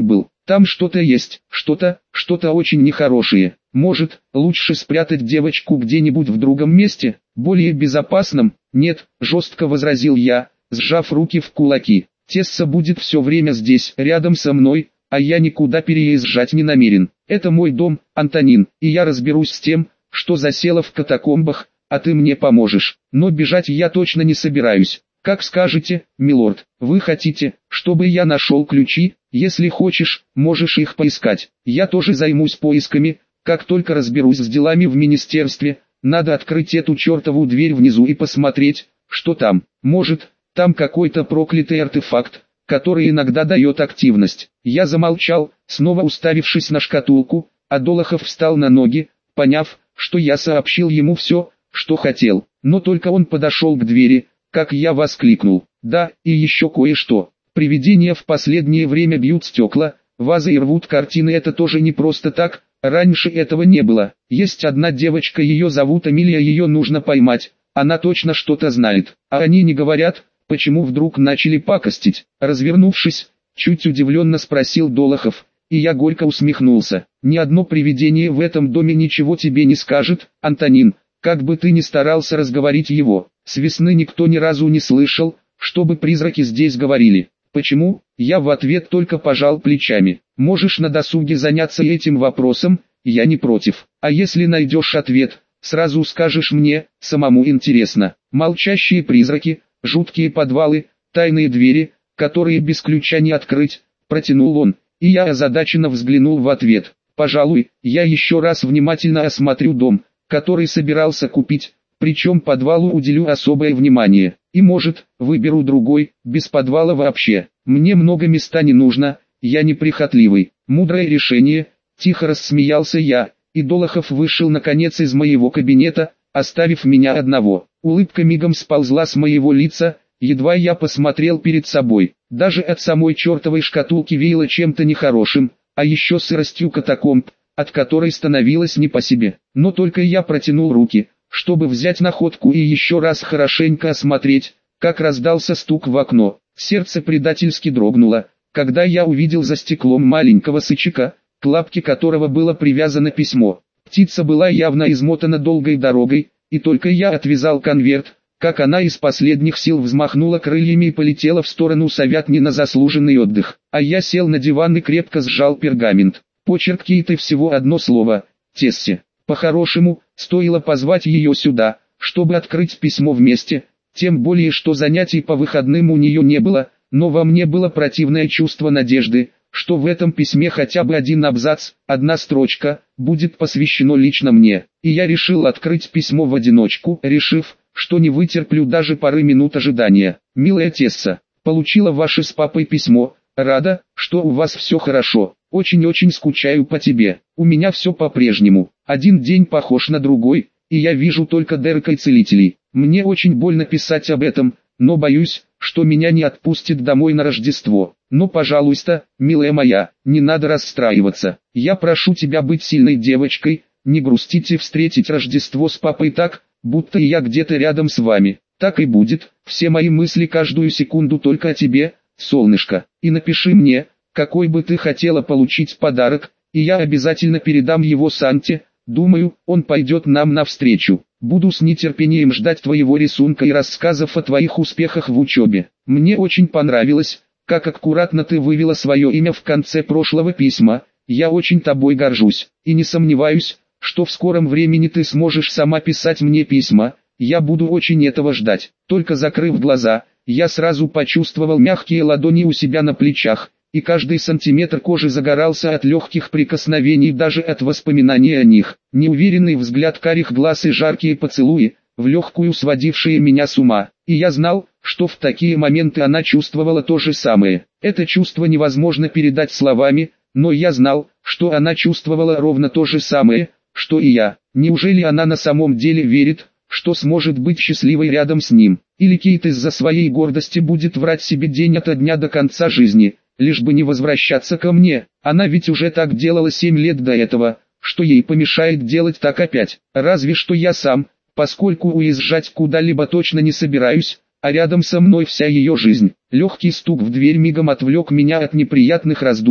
Там что-то есть, что-то очень нехорошее. Может, лучше спрятать девочку где-нибудь в другом месте, более безопасном? Нет, жестко возразил я, сжав руки в кулаки. Тесса будет все время здесь, рядом со мной, а я никуда переезжать не намерен. Это мой дом, Антонин, и я разберусь с тем, что засело в катакомбах, а ты мне поможешь. Но бежать я точно не собираюсь. Как скажете, милорд. Вы хотите, чтобы я нашел ключи? Если хочешь, можешь их поискать. Я тоже займусь поисками, как только разберусь с делами в министерстве. Надо открыть эту чертову дверь внизу и посмотреть, что там. Может, там какой-то проклятый артефакт, который иногда дает активность. Я замолчал, снова уставившись на шкатулку, а Долохов встал на ноги, поняв, что я сообщил ему все, что хотел. Но только он подошел к двери, как я воскликнул. Да, и еще кое-что. Привидения в последнее время бьют стекла, вазы и рвут картины, это тоже не просто так, раньше этого не было. Есть одна девочка, ее зовут Эмилия, ее нужно поймать, она точно что-то знает. А они не говорят, почему вдруг начали пакостить. Развернувшись, чуть удивленно спросил Долохов, и я горько усмехнулся. Ни одно привидение в этом доме ничего тебе не скажет, Антонин, как бы ты ни старался разговорить его. С весны никто ни разу не слышал, чтобы призраки здесь говорили. Почему? Я в ответ только пожал плечами. Можешь на досуге заняться этим вопросом, я не против. А если найдешь ответ, сразу скажешь мне, самому интересно. Молчащие призраки, жуткие подвалы, тайные двери, которые без ключа не открыть, протянул он, и я озадаченно взглянул в ответ. Пожалуй, я еще раз внимательно осмотрю дом, который собирался купить, причем подвалу уделю особое внимание. И может, выберу другой, без подвала вообще. Мне много места не нужно, я неприхотливый. Мудрое решение, тихо рассмеялся я, и Долохов вышел наконец из моего кабинета, оставив меня одного. Улыбка мигом сползла с моего лица, едва я посмотрел перед собой. Даже от самой чертовой шкатулки веяло чем-то нехорошим, а еще сыростью катакомб, от которой становилось не по себе. Но только я протянул руки, чтобы взять находку и еще раз хорошенько осмотреть, как раздался стук в окно. Сердце предательски дрогнуло, когда я увидел за стеклом маленького сычка, к лапке которого было привязано письмо. Птица была явно измотана долгой дорогой, и только я отвязал конверт, как она из последних сил взмахнула крыльями и полетела в сторону Совятни на заслуженный отдых. А я сел на диван и крепко сжал пергамент. Почерк Кейты всего одно слово – Тессе. По-хорошему, стоило позвать ее сюда, чтобы открыть письмо вместе, тем более что занятий по выходным у нее не было, но во мне было противное чувство надежды, что в этом письме хотя бы один абзац, одна строчка, будет посвящено лично мне. И я решил открыть письмо в одиночку, решив, что не вытерплю даже пары минут ожидания. «Милая Тесса, получила ваше с папой письмо, рада, что у вас все хорошо. Очень-очень скучаю по тебе. У меня все по-прежнему. Один день похож на другой, и я вижу только Дерека и целителей. Мне очень больно писать об этом, но боюсь, что меня не отпустят домой на Рождество. Но, пожалуйста, милая моя, не надо расстраиваться. Я прошу тебя быть сильной девочкой, не грустите, встретить Рождество с папой так, будто я где-то рядом с вами. Так и будет. Все мои мысли каждую секунду только о тебе, солнышко. И напиши мне, какой бы ты хотела получить подарок, и я обязательно передам его Санте. Думаю, он пойдет нам навстречу. Буду с нетерпением ждать твоего рисунка и рассказов о твоих успехах в учебе. Мне очень понравилось, как аккуратно ты вывела свое имя в конце прошлого письма. Я очень тобой горжусь, и не сомневаюсь, что в скором времени ты сможешь сама писать мне письма. Я буду очень этого ждать». Только закрыв глаза, я сразу почувствовал мягкие ладони у себя на плечах, и каждый сантиметр кожи загорался от легких прикосновений, даже от воспоминаний о них. Неуверенный взгляд карих глаз и жаркие поцелуи, в легкую сводившие меня с ума. И я знал, что в такие моменты она чувствовала то же самое. Это чувство невозможно передать словами, но я знал, что она чувствовала ровно то же самое, что и я. Неужели она на самом деле верит, что сможет быть счастливой рядом с ним? Или Кейт из-за своей гордости будет врать себе день ото дня до конца жизни, лишь бы не возвращаться ко мне? Она ведь уже так делала 7 лет до этого, что ей помешает делать так опять? Разве что я сам, поскольку уезжать куда-либо точно не собираюсь, а рядом со мной вся ее жизнь. Легкий стук в дверь мигом отвлек меня от неприятных раздумий,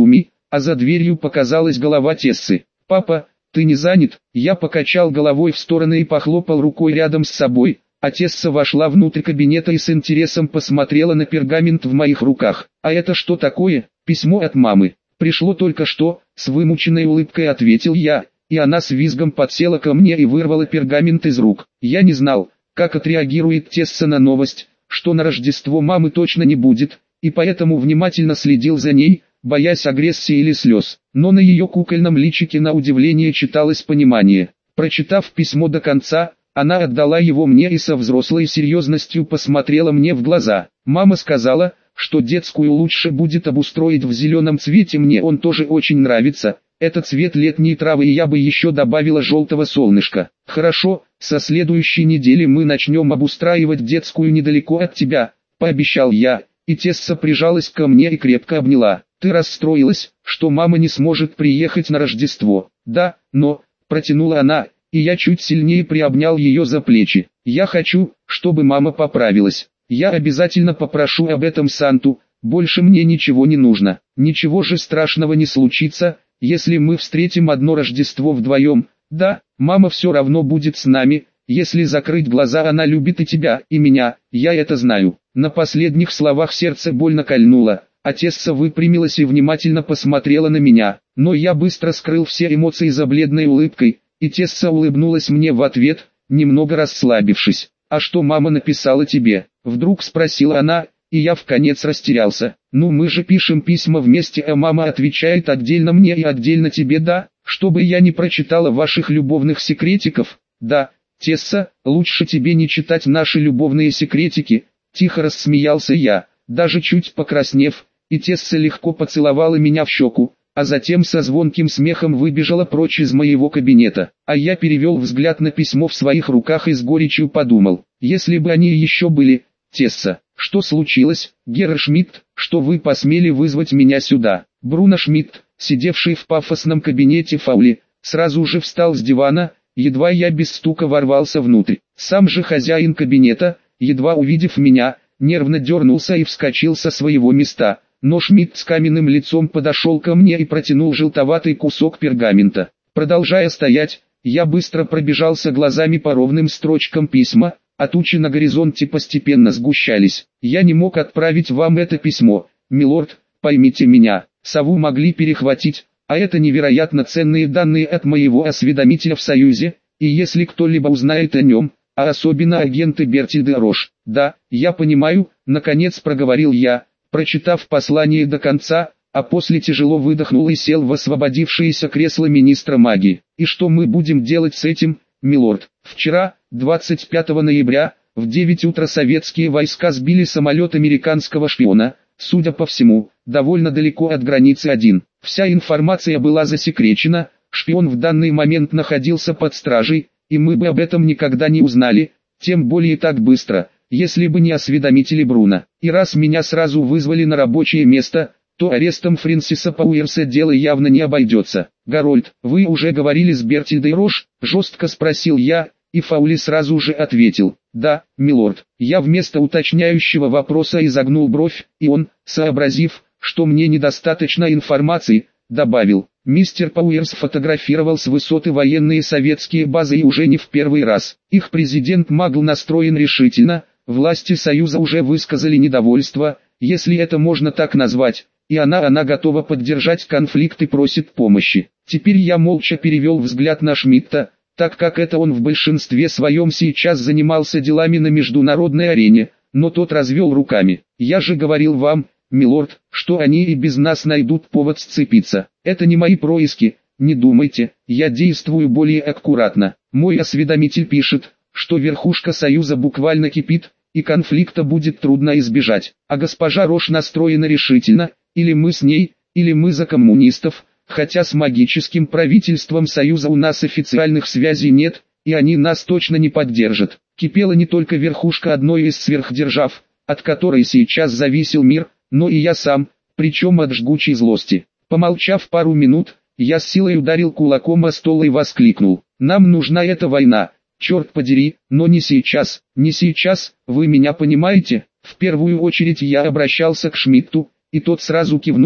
а за дверью показалась голова Тессы. «Папа, ты не занят?» Я покачал головой в стороны и похлопал рукой рядом с собой, а Тесса вошла внутрь кабинета и с интересом посмотрела на пергамент в моих руках. «А это что такое?» «Письмо от мамы. Пришло только что», — с вымученной улыбкой ответил я, и она с визгом подсела ко мне и вырвала пергамент из рук. Я не знал, как отреагирует Тесса на новость, что на Рождество мамы точно не будет, и поэтому внимательно следил за ней, боясь агрессии или слез. Но на ее кукольном личике на удивление читалось понимание. Прочитав письмо до конца, она отдала его мне и со взрослой серьезностью посмотрела мне в глаза. Мама сказала, что детскую лучше будет обустроить в зеленом цвете, мне он тоже очень нравится. Это цвет летней травы, и я бы еще добавила желтого солнышка. Хорошо, со следующей недели мы начнем обустраивать детскую недалеко от тебя, пообещал я, и Тесса прижалась ко мне и крепко обняла. Ты расстроилась, что мама не сможет приехать на Рождество? Да, но, протянула она, и я чуть сильнее приобнял ее за плечи. Я хочу, чтобы мама поправилась. Я обязательно попрошу об этом Санту, больше мне ничего не нужно. Ничего же страшного не случится, если мы встретим одно Рождество вдвоем. Да, мама все равно будет с нами, если закрыть глаза, она любит и тебя, и меня, я это знаю. На последних словах сердце больно кольнуло, а Тесса выпрямилась и внимательно посмотрела на меня. Но я быстро скрыл все эмоции за бледной улыбкой, и Тесса улыбнулась мне в ответ, немного расслабившись. «А что мама написала тебе?» — вдруг спросила она, и я вконец растерялся. «Ну мы же пишем письма вместе, а мама отвечает отдельно мне и отдельно тебе, да? Чтобы я не прочитала ваших любовных секретиков?» «Да, Тесса, лучше тебе не читать наши любовные секретики», — тихо рассмеялся я, даже чуть покраснев, и Тесса легко поцеловала меня в щеку, а затем со звонким смехом выбежала прочь из моего кабинета. А я перевел взгляд на письмо в своих руках и с горечью подумал, если бы они еще были. «Тесса, что случилось, Герр Шмидт, что вы посмели вызвать меня сюда?» Бруно Шмидт, сидевший в пафосном кабинете Фаули, сразу же встал с дивана, едва я без стука ворвался внутрь. Сам же хозяин кабинета, едва увидев меня, нервно дернулся и вскочил со своего места, но Шмидт с каменным лицом подошел ко мне и протянул желтоватый кусок пергамента. Продолжая стоять, я быстро пробежался глазами по ровным строчкам письма, а тучи на горизонте постепенно сгущались. «Я не мог отправить вам это письмо, милорд, поймите меня, сову могли перехватить, а это невероятно ценные данные от моего осведомителя в Союзе, и если кто-либо узнает о нем, а особенно агенты Берти де Рош». «Да, я понимаю», — наконец проговорил я, прочитав послание до конца, а после тяжело выдохнул и сел в освободившееся кресло министра магии. «И что мы будем делать с этим, милорд?» Вчера, 25 ноября, в 9 утра советские войска сбили самолет американского шпиона, судя по всему, довольно далеко от границы 1. Вся информация была засекречена, шпион в данный момент находился под стражей, и мы бы об этом никогда не узнали, тем более так быстро, если бы не осведомители Бруно. И раз меня сразу вызвали на рабочее место, то арестом Фрэнсиса Пауэрса дело явно не обойдется. «Гарольд, вы уже говорили с Берти де Рош?» — жестко спросил я, и Фаули сразу же ответил: «Да, милорд». Я вместо уточняющего вопроса изогнул бровь, и он, сообразив, что мне недостаточно информации, добавил: «Мистер Пауэрс фотографировал с высоты военные советские базы и уже не в первый раз. Их президент Магл настроен решительно, власти Союза уже высказали недовольство, если это можно так назвать, и она готова поддержать конфликт и просит помощи». Теперь я молча перевел взгляд на Шмидта, так как это он в большинстве своем сейчас занимался делами на международной арене, но тот развел руками. «Я же говорил вам, милорд, что они и без нас найдут повод сцепиться. Это не мои происки, не думайте, я действую более аккуратно. Мой осведомитель пишет, что верхушка Союза буквально кипит, и конфликта будет трудно избежать. А госпожа Рош настроена решительно, или мы с ней, или мы за коммунистов, хотя с магическим правительством Союза у нас официальных связей нет, и они нас точно не поддержат». Кипела не только верхушка одной из сверхдержав, от которой сейчас зависел мир, но и я сам, причем от жгучей злости. Помолчав пару минут, я с силой ударил кулаком о стол и воскликнул: «Нам нужна эта война, черт подери, но не сейчас, не сейчас, вы меня понимаете?» В первую очередь я обращался к Шмидту, и тот сразу кивнул,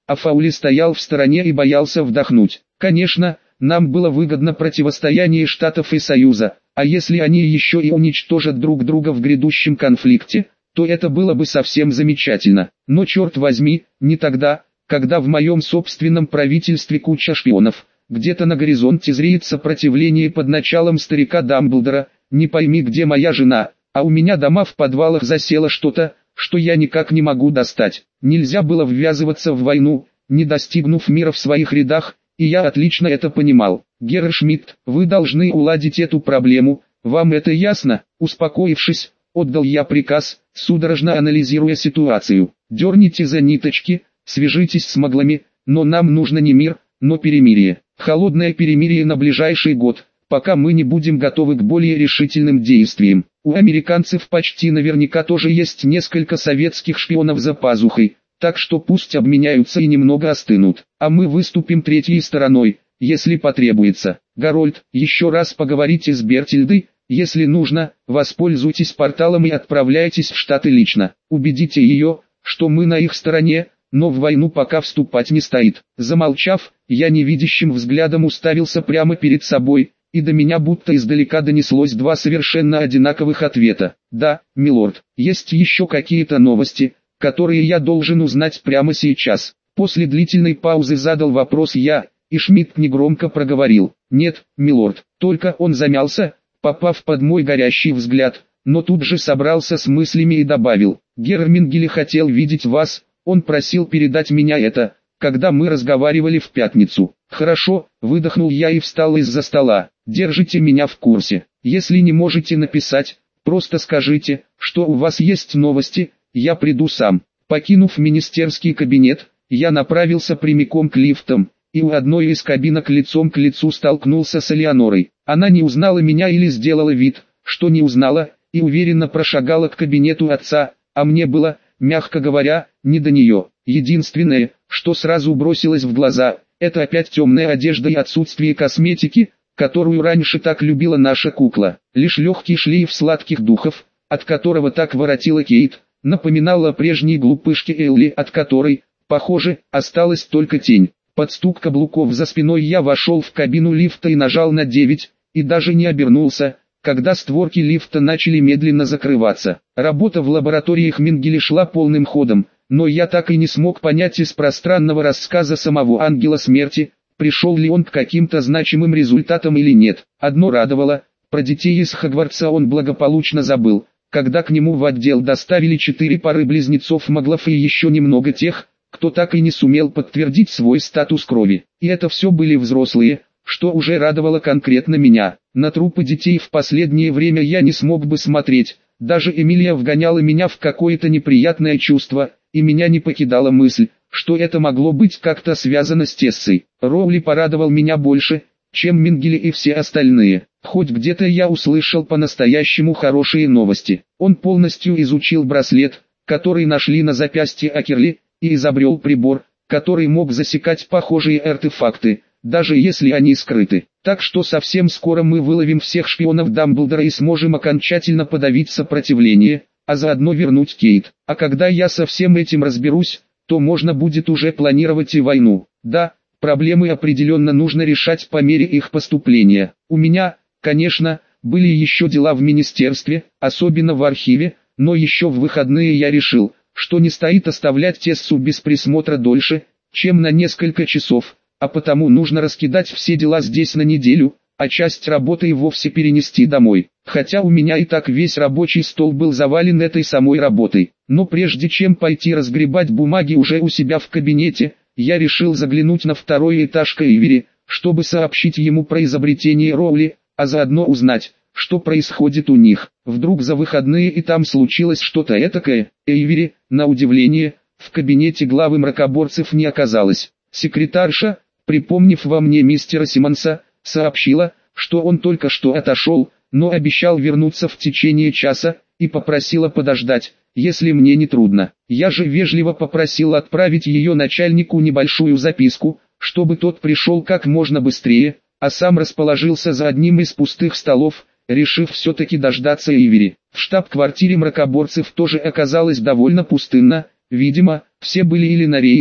а Фаули стоял в стороне и боялся вдохнуть. Конечно, нам было выгодно противостояние Штатов и Союза, а если они еще и уничтожат друг друга в грядущем конфликте, то это было бы совсем замечательно. Но черт возьми, не тогда, когда в моем собственном правительстве куча шпионов. Где-то на горизонте зреет сопротивление под началом старика Дамблдора, не пойми где моя жена, а у меня дома в подвалах засело что-то, что я никак не могу достать. Нельзя было ввязываться в войну, не достигнув мира в своих рядах, и я отлично это понимал. Герр Шмидт, вы должны уладить эту проблему, вам это ясно? Успокоившись, отдал я приказ, судорожно анализируя ситуацию. Дерните за ниточки, свяжитесь с маглами, но нам нужно не мир, но перемирие. Холодное перемирие на ближайший год, пока мы не будем готовы к более решительным действиям. У американцев почти наверняка тоже есть несколько советских шпионов за пазухой, так что пусть обменяются и немного остынут. А мы выступим третьей стороной, если потребуется. Гарольд, еще раз поговорите с Бертильдой, если нужно, воспользуйтесь порталом и отправляйтесь в Штаты лично. Убедите ее, что мы на их стороне, но в войну пока вступать не стоит. Замолчав, я невидящим взглядом уставился прямо перед собой, и до меня будто издалека донеслось два совершенно одинаковых ответа. Да, милорд, есть еще какие-то новости, которые я должен узнать прямо сейчас. После длительной паузы задал вопрос я, и Шмидт негромко проговорил. Нет, милорд. Только он замялся, попав под мой горящий взгляд, но тут же собрался с мыслями и добавил. Герр Мингеле хотел видеть вас. Он просил передать меня это, когда мы разговаривали в пятницу. Хорошо, выдохнул я и встал из-за стола. Держите меня в курсе. Если не можете написать, просто скажите, что у вас есть новости, я приду сам. Покинув министерский кабинет, я направился прямиком к лифтам, и у одной из кабинок лицом к лицу столкнулся с Элеонорой. Она не узнала меня или сделала вид, что не узнала, и уверенно прошагала к кабинету отца, а мне было, мягко говоря, не до нее. Единственное, что сразу бросилось в глаза, это опять темная одежда и отсутствие косметики, которую раньше так любила наша кукла. Лишь легкий шлейф сладких духов, от которого так воротила Кейт, напоминал о прежней глупышке Элли, от которой, похоже, осталась только тень. Под стук каблуков за спиной я вошел в кабину лифта и нажал на 9, и даже не обернулся, когда створки лифта начали медленно закрываться. Работа в лабораториях Мингеле шла полным ходом, но я так и не смог понять из пространного рассказа самого Ангела Смерти, пришел ли он к каким-то значимым результатам или нет. Одно радовало, про детей из Хогвартса он благополучно забыл, когда к нему в отдел доставили 4 пары близнецов-маглов и еще немного тех, кто так и не сумел подтвердить свой статус крови. И это все были взрослые, что уже радовало конкретно меня. На трупы детей в последнее время я не смог бы смотреть, даже Эмилия вгоняла меня в какое-то неприятное чувство, и меня не покидала мысль, что это могло быть как-то связано с Тессой. Роули порадовал меня больше, чем Мингеле и все остальные. Хоть где-то я услышал по-настоящему хорошие новости. Он полностью изучил браслет, который нашли на запястье Акерли, и изобрел прибор, который мог засекать похожие артефакты, даже если они скрыты. Так что совсем скоро мы выловим всех шпионов Дамблдора и сможем окончательно подавить сопротивление, а заодно вернуть Кейт. А когда я со всем этим разберусь, то можно будет уже планировать и войну. Да, проблемы определенно нужно решать по мере их поступления. У меня, конечно, были еще дела в министерстве, особенно в архиве, но еще в выходные я решил, что не стоит оставлять Тессу без присмотра дольше, чем на несколько часов, а потому нужно раскидать все дела здесь на неделю, а часть работы и вовсе перенести домой. Хотя у меня и так весь рабочий стол был завален этой самой работой. Но прежде чем пойти разгребать бумаги уже у себя в кабинете, я решил заглянуть на второй этаж к Эйвери, чтобы сообщить ему про изобретение Роули, а заодно узнать, что происходит у них. Вдруг за выходные и там случилось что-то этакое. Эйвери, на удивление, в кабинете главы мракоборцев не оказалось. Секретарша, припомнив во мне мистера Симмонса, сообщила, что он только что отошел, но обещал вернуться в течение часа, и попросила подождать, если мне не трудно. Я же вежливо попросил отправить ее начальнику небольшую записку, чтобы тот пришел как можно быстрее, а сам расположился за одним из пустых столов, решив все-таки дождаться Эйвери. В штаб-квартире мракоборцев тоже оказалось довольно пустынно, видимо, все были или на рейдах,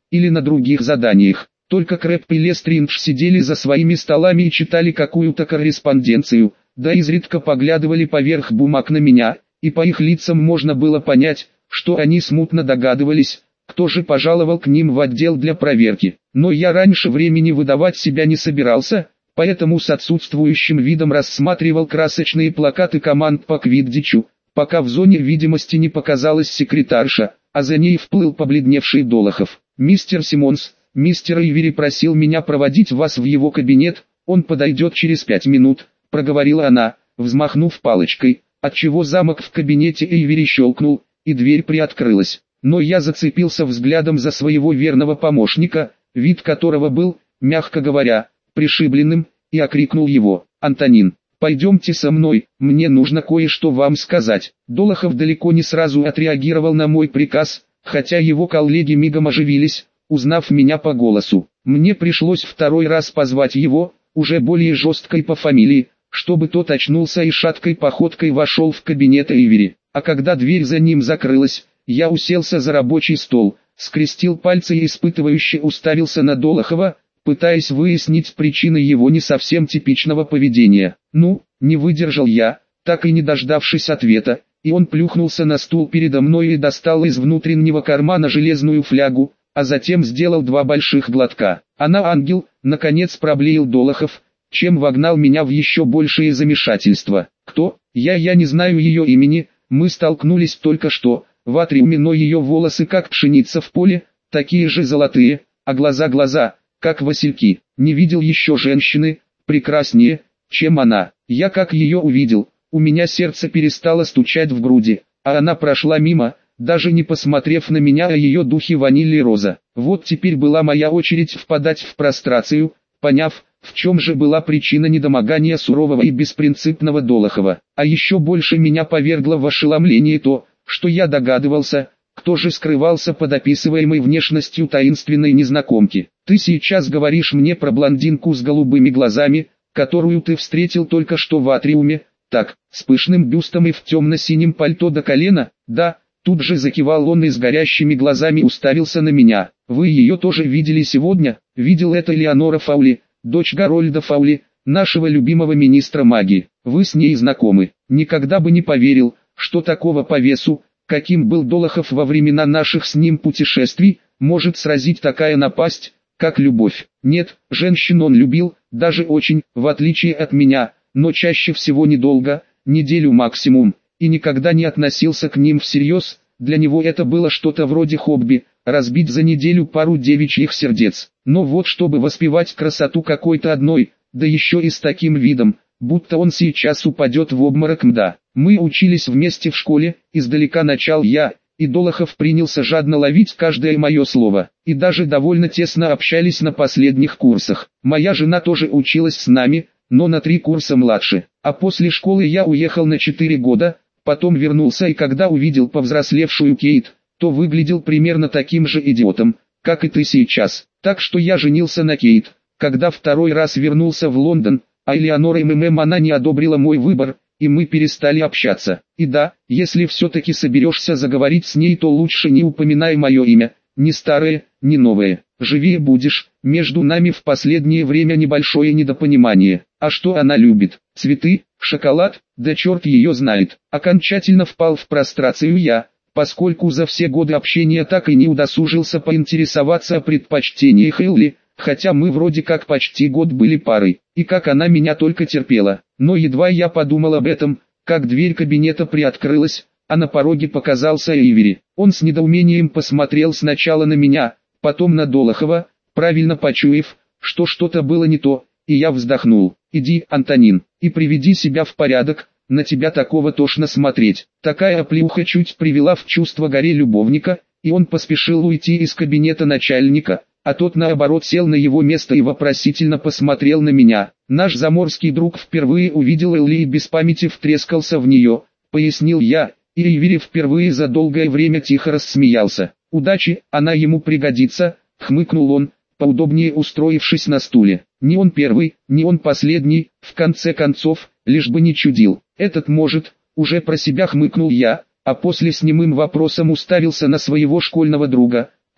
или на других заданиях. Только Крэб и Лестриндж сидели за своими столами и читали какую-то корреспонденцию, да изредка поглядывали поверх бумаг на меня, и по их лицам можно было понять, что они смутно догадывались, кто же пожаловал к ним в отдел для проверки. Но я раньше времени выдавать себя не собирался, поэтому с отсутствующим видом рассматривал красочные плакаты команд по квиддичу, пока в зоне видимости не показалась секретарша, а за ней вплыл побледневший Долохов. «Мистер Симмонс, мистер Эйвери просил меня проводить вас в его кабинет, он подойдет через 5 минут», — проговорила она, взмахнув палочкой, отчего замок в кабинете Эйвери щелкнул, и дверь приоткрылась. Но я зацепился взглядом за своего верного помощника, вид которого был, мягко говоря, пришибленным, и окрикнул его: «Антонин, пойдемте со мной, мне нужно кое-что вам сказать». Долохов далеко не сразу отреагировал на мой приказ, хотя его коллеги мигом оживились, узнав меня по голосу. Мне пришлось второй раз позвать его, уже более жесткой по фамилии, чтобы тот очнулся и шаткой походкой вошел в кабинет Эйвери. А когда дверь за ним закрылась, я уселся за рабочий стол, скрестил пальцы и испытывающе уставился на Долохова, пытаясь выяснить причины его не совсем типичного поведения. «Ну», не выдержал я, так и не дождавшись ответа, и он плюхнулся на стул передо мной и достал из внутреннего кармана железную флягу, а затем сделал 2 больших глотка. «Она ангел», наконец проблеял Долохов, чем вогнал меня в еще большее замешательство. «Кто?» Я не знаю ее имени, мы столкнулись только что, в атриуме, но ее волосы как пшеница в поле, такие же золотые, а глаза, как васильки. Не видел еще женщины, прекраснее, чем она. Я как ее увидел, у меня сердце перестало стучать в груди, а она прошла мимо, даже не посмотрев на меня, а ее духи ваниль и роза. Вот теперь была моя очередь впадать в прострацию, поняв, в чем же была причина недомогания сурового и беспринципного Долохова. А еще больше меня повергло в ошеломление то, что я догадывался, кто же скрывался под описываемой внешностью таинственной незнакомки. «Ты сейчас говоришь мне про блондинку с голубыми глазами, которую ты встретил только что в атриуме, так, с пышным бюстом и в темно-синем пальто до колена?» «Да», тут же закивал он и с горящими глазами уставился на меня. «Вы ее тоже видели сегодня?» «Видел, это Элеонора Фаули, дочь Гарольда Фаули, нашего любимого министра магии. Вы с ней знакомы?» Никогда бы не поверил, что такого по весу, каким был Долохов во времена наших с ним путешествий, может сразить такая напасть, как любовь. Нет, женщин он любил, даже очень, в отличие от меня, но чаще всего недолго, неделю максимум, и никогда не относился к ним всерьез. Для него это было что-то вроде хобби, разбить за неделю пару девичьих сердец. Но вот чтобы воспевать красоту какой-то одной, да еще и с таким видом, будто он сейчас упадет в обморок, мда. Мы учились вместе в школе, издалека начал я, и Долохов принялся жадно ловить каждое мое слово, и даже довольно тесно общались на последних курсах. Моя жена тоже училась с нами, но на 3 курса младше, а после школы я уехал на 4 года, потом вернулся, и когда увидел повзрослевшую Кейт, то выглядел примерно таким же идиотом, как и ты сейчас. Так что я женился на Кейт, когда второй раз вернулся в Лондон, а Элеонора она не одобрила мой выбор, и мы перестали общаться. И да, если все-таки соберешься заговорить с ней, то лучше не упоминай мое имя, ни старое, ни новое. Живее будешь, между нами в последнее время небольшое недопонимание. А что она любит? Цветы, шоколад? Да черт ее знает. Окончательно впал в прострацию я, поскольку за все годы общения так и не удосужился поинтересоваться о предпочтениях Элли, хотя мы вроде как почти год были парой, и как она меня только терпела. Но едва я подумал об этом, как дверь кабинета приоткрылась, а на пороге показался Эйвери. Он с недоумением посмотрел сначала на меня, потом на Долохова, правильно почуяв, что что-то было не то, и я вздохнул. «Иди, Антонин, и приведи себя в порядок, на тебя такого тошно смотреть». Такая оплеуха чуть привела в чувство горе любовника, и он поспешил уйти из кабинета начальника, а тот наоборот сел на его место и вопросительно посмотрел на меня. Наш заморский друг впервые увидел Элли и без памяти втрескался в нее, пояснил я, и Эйвери впервые за долгое время тихо рассмеялся. «Удачи, она ему пригодится», — хмыкнул он, поудобнее устроившись на стуле. «Не он первый, не он последний, в конце концов, лишь бы не чудил. Этот может», — уже про себя хмыкнул я, а после с немым вопросом уставился на своего школьного друга,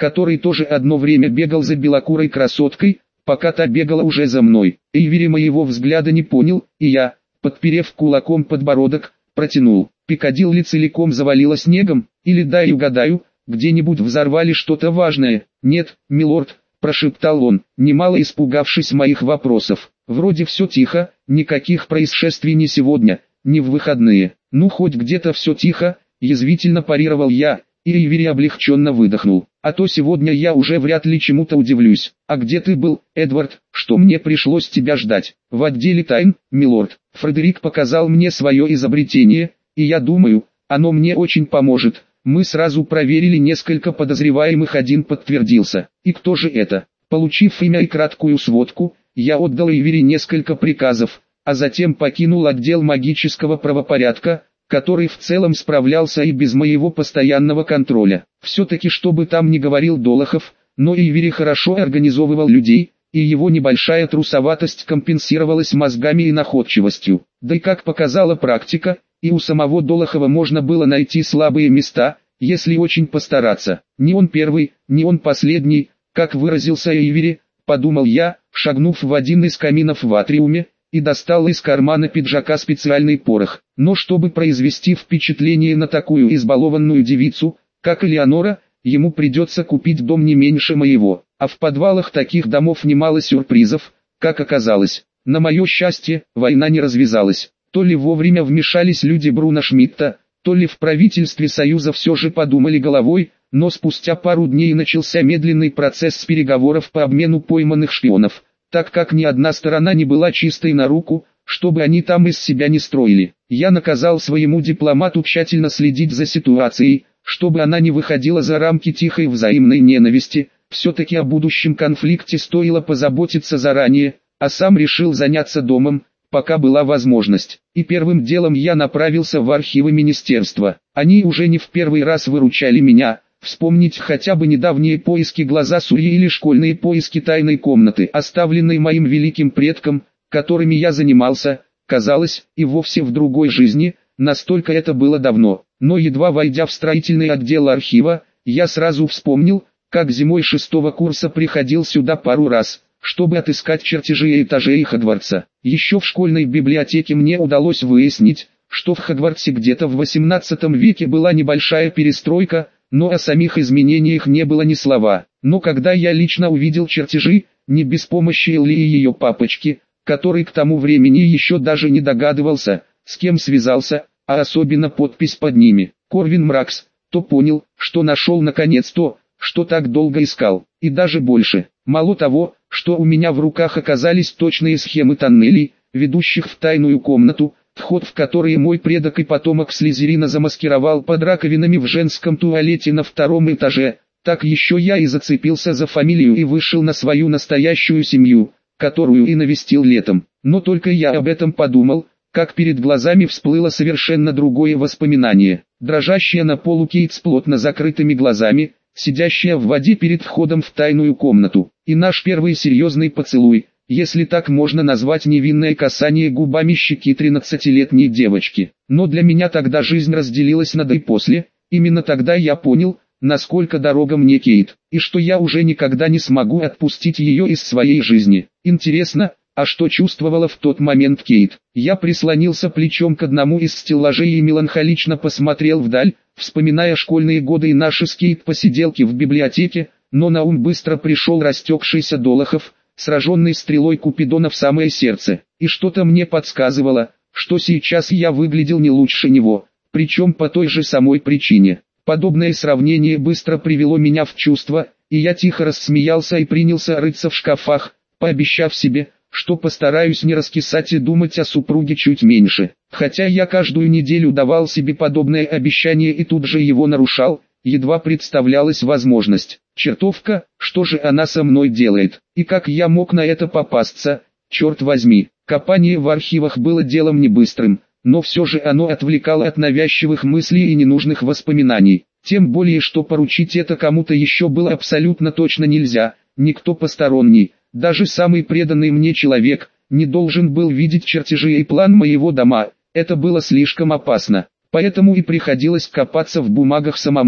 который тоже одно время бегал за белокурой красоткой, пока та бегала уже за мной. Эйвери моего взгляда не понял, и я, подперев кулаком подбородок, протянул. Пикадилли целиком завалило снегом, или дай угадаю, где-нибудь взорвали что-то важное. Нет, милорд, прошептал он, немало испугавшись моих вопросов. Вроде все тихо, никаких происшествий ни сегодня, ни в выходные. Ну хоть где-то все тихо, язвительно парировал я, и Эйвери облегченно выдохнул. А то сегодня я уже вряд ли чему-то удивлюсь. А где ты был, Эдвард, что мне пришлось тебя ждать? В отделе тайн, милорд. Фредерик показал мне свое изобретение, и я думаю, оно мне очень поможет. Мы сразу проверили несколько подозреваемых, один подтвердился. И кто же это? Получив имя и краткую сводку, я отдал Эйвери несколько приказов, а затем покинул отдел магического правопорядка, который в целом справлялся и без моего постоянного контроля. Все-таки, что бы там ни говорил Долохов, но Эйвери хорошо организовывал людей, и его небольшая трусоватость компенсировалась мозгами и находчивостью. Да и как показала практика, и у самого Долохова можно было найти слабые места, если очень постараться. Не он первый, не он последний, как выразился Эйвери, подумал я, шагнув в один из каминов в атриуме, и достал из кармана пиджака специальный порох. Но чтобы произвести впечатление на такую избалованную девицу, как Элеонора, ему придется купить дом не меньше моего. А в подвалах таких домов немало сюрпризов, как оказалось. На мое счастье, война не развязалась. То ли вовремя вмешались люди Бруно Шмидта, то ли в правительстве Союза все же подумали головой, но спустя пару дней начался медленный процесс переговоров по обмену пойманных шпионов, так как ни одна сторона не была чистой на руку, чтобы они там из себя не строили. Я наказал своему дипломату тщательно следить за ситуацией, чтобы она не выходила за рамки тихой взаимной ненависти. Все-таки о будущем конфликте стоило позаботиться заранее, а сам решил заняться домом, пока была возможность. И первым делом я направился в архивы министерства. Они уже не в первый раз выручали меня. Вспомнить хотя бы недавние поиски глаза Сурьи или школьные поиски тайной комнаты, оставленной моим великим предком, которыми я занимался, казалось, и вовсе в другой жизни, настолько это было давно. Но едва войдя в строительный отдел архива, я сразу вспомнил, как зимой 6-го курса приходил сюда пару раз, чтобы отыскать чертежи этажей Хогвартса. Еще в школьной библиотеке мне удалось выяснить, что в Хогвартсе где-то в 18 веке была небольшая перестройка, но о самих изменениях не было ни слова. Но когда я лично увидел чертежи, не без помощи Элли и ее папочки, который к тому времени еще даже не догадывался, с кем связался, а особенно подпись под ними, Корвин Мракс, то понял, что нашел наконец то, что так долго искал, и даже больше. Мало того, что у меня в руках оказались точные схемы тоннелей, ведущих в тайную комнату, вход в который мой предок и потомок Слизерина замаскировал под раковинами в женском туалете на 2-м этаже, так еще я и зацепился за фамилию и вышел на свою настоящую семью, которую и навестил летом. Но только я об этом подумал, как перед глазами всплыло совершенно другое воспоминание. Дрожащая на полу Кейт с плотно закрытыми глазами, сидящая в воде перед входом в тайную комнату. И наш первый серьезный поцелуй, если так можно назвать невинное касание губами щеки 13-летней девочки. Но для меня тогда жизнь разделилась на до и после, именно тогда я понял, насколько дорога мне Кейт, и что я уже никогда не смогу отпустить ее из своей жизни. Интересно, а что чувствовала в тот момент Кейт? Я прислонился плечом к одному из стеллажей и меланхолично посмотрел вдаль, вспоминая школьные годы и наши с Кейт посиделки в библиотеке, но на ум быстро пришел растекшийся Долохов, сраженный стрелой Купидона в самое сердце. И что-то мне подсказывало, что сейчас я выглядел не лучше него, причем по той же самой причине. Подобное сравнение быстро привело меня в чувство, и я тихо рассмеялся и принялся рыться в шкафах, пообещав себе, что постараюсь не раскисать и думать о супруге чуть меньше. Хотя я каждую неделю давал себе подобное обещание и тут же его нарушал, едва представлялась возможность. Чертовка, что же она со мной делает, и как я мог на это попасться, черт возьми. Копание в архивах было делом не быстрым, но все же оно отвлекало от навязчивых мыслей и ненужных воспоминаний. Тем более, что поручить это кому-то еще было абсолютно точно нельзя, никто посторонний, даже самый преданный мне человек, не должен был видеть чертежи и план моего дома, это было слишком опасно, поэтому и приходилось копаться в бумагах самому.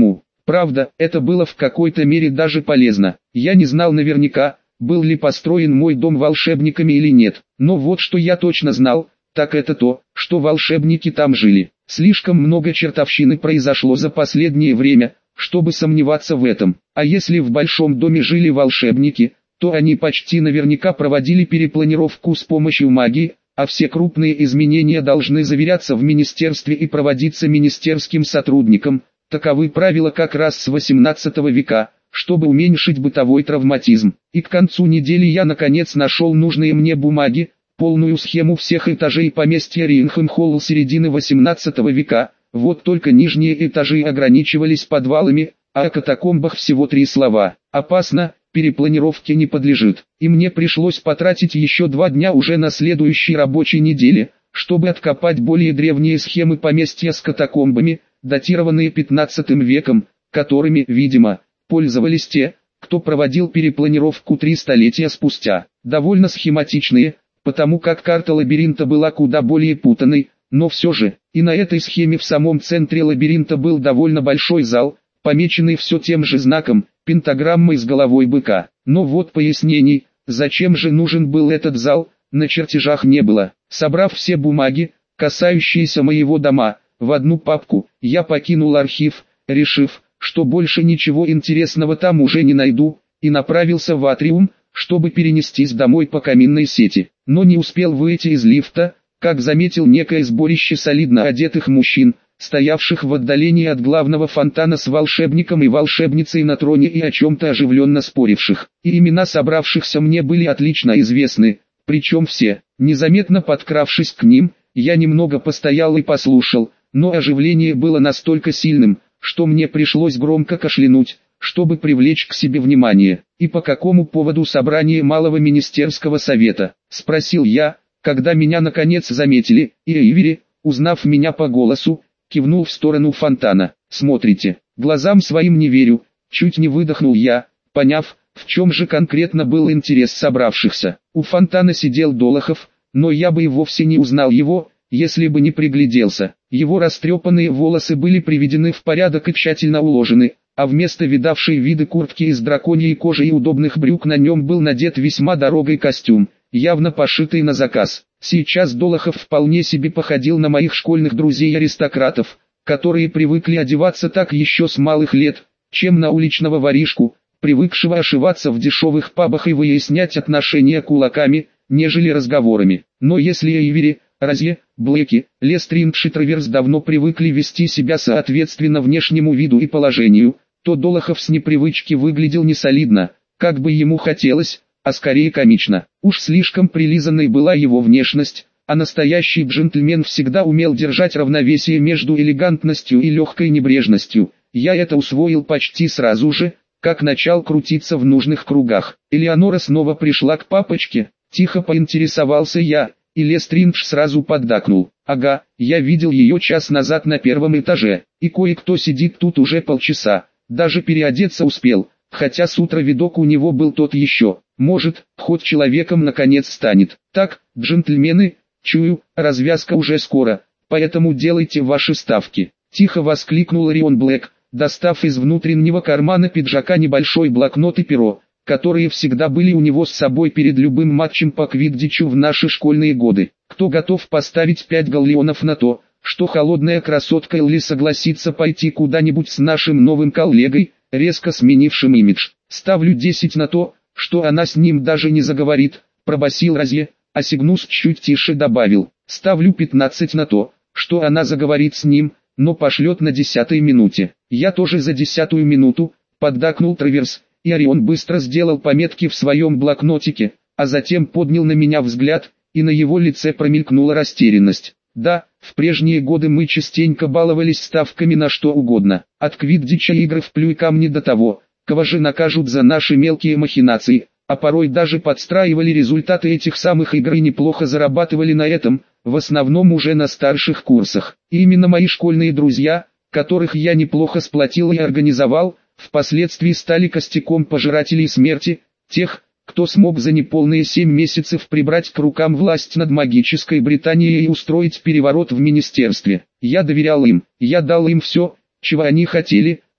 Правда, это было в какой-то мере даже полезно. Я не знал наверняка, был ли построен мой дом волшебниками или нет. Но вот что я точно знал, так это то, что волшебники там жили. Слишком много чертовщины произошло за последнее время, чтобы сомневаться в этом. А если в большом доме жили волшебники, то они почти наверняка проводили перепланировку с помощью магии, а все крупные изменения должны заверяться в министерстве и проводиться министерским сотрудником. Таковы правила как раз с 18 века, чтобы уменьшить бытовой травматизм. И к концу недели я наконец нашел нужные мне бумаги, полную схему всех этажей поместья Ринхем-Холл середины 18 века. Вот только нижние этажи ограничивались подвалами, а о катакомбах всего 3 слова. Опасно, перепланировке не подлежит. И мне пришлось потратить еще 2 дня уже на следующей рабочей неделе, чтобы откопать более древние схемы поместья с катакомбами, датированные 15 веком, которыми, видимо, пользовались те, кто проводил перепланировку 3 столетия спустя. Довольно схематичные, потому как карта лабиринта была куда более путанной, но все же, и на этой схеме в самом центре лабиринта был довольно большой зал, помеченный все тем же знаком, пентаграммой с головой быка. Но вот пояснений, зачем же нужен был этот зал, на чертежах не было. Собрав все бумаги, касающиеся моего дома, в одну папку, я покинул архив, решив, что больше ничего интересного там уже не найду, и направился в атриум, чтобы перенестись домой по каминной сети. Но не успел выйти из лифта, как заметил некое сборище солидно одетых мужчин, стоявших в отдалении от главного фонтана с волшебником и волшебницей на троне и о чем-то оживленно споривших. И имена собравшихся мне были отлично известны, причем все. Незаметно подкравшись к ним, я немного постоял и послушал, но оживление было настолько сильным, что мне пришлось громко кашлянуть, чтобы привлечь к себе внимание. «И по какому поводу собрание Малого Министерского Совета?» – спросил я, когда меня наконец заметили, и Эйвери, узнав меня по голосу, кивнул в сторону фонтана. «Смотрите, глазам своим не верю», — чуть не выдохнул я, поняв, в чем же конкретно был интерес собравшихся. У фонтана сидел Долохов, но я бы и вовсе не узнал его, если бы не пригляделся. Его растрепанные волосы были приведены в порядок и тщательно уложены, а вместо видавшей виды куртки из драконьей кожи и удобных брюк на нем был надет весьма дорогой костюм, явно пошитый на заказ. Сейчас Долохов вполне себе походил на моих школьных друзей-аристократов, которые привыкли одеваться так еще с малых лет, чем на уличного воришку, привыкшего ошиваться в дешевых пабах и выяснять отношения кулаками, нежели разговорами. Но если Эйвери, Розье, Блэки, Лестриндж и Траверс давно привыкли вести себя соответственно внешнему виду и положению, то Долохов с непривычки выглядел не солидно, как бы ему хотелось, а скорее комично. Уж слишком прилизанной была его внешность, а настоящий джентльмен всегда умел держать равновесие между элегантностью и легкой небрежностью. Я это усвоил почти сразу же, как начал крутиться в нужных кругах. Элеонора снова пришла к папочке, тихо поинтересовался я, и Лестриндж сразу поддакнул. «Ага, я видел ее час назад на 1-м этаже, и кое-кто сидит тут уже полчаса, даже переодеться успел, хотя с утра видок у него был тот еще. Может, хоть человеком наконец станет. Так, джентльмены, чую, развязка уже скоро, поэтому делайте ваши ставки». Тихо воскликнул Орион Блэк, достав из внутреннего кармана пиджака небольшой блокнот и перо, которые всегда были у него с собой перед любым матчем по квиддичу в наши школьные годы. «Кто готов поставить 5 галлеонов на то, что холодная красотка Элли согласится пойти куда-нибудь с нашим новым коллегой, резко сменившим имидж?» «Ставлю 10 на то, что она с ним даже не заговорит», — пробасил Розье, а Сигнус чуть тише добавил. «Ставлю 15 на то, что она заговорит с ним, но пошлет на 10-й минуте». «Я тоже за 10-ю минуту», — поддакнул Траверс, и Орион быстро сделал пометки в своем блокнотике, а затем поднял на меня взгляд, и на его лице промелькнула растерянность. «Да, в прежние годы мы частенько баловались ставками на что угодно, от квиддича игры в плюй камни до того, кого же накажут за наши мелкие махинации, а порой даже подстраивали результаты этих самых игр и неплохо зарабатывали на этом, в основном уже на старших курсах. И именно мои школьные друзья, которых я неплохо сплотил и организовал, впоследствии стали костяком пожирателей смерти, тех, кто смог за неполные 7 месяцев прибрать к рукам власть над магической Британией и устроить переворот в министерстве. Я доверял им, я дал им все, чего они хотели,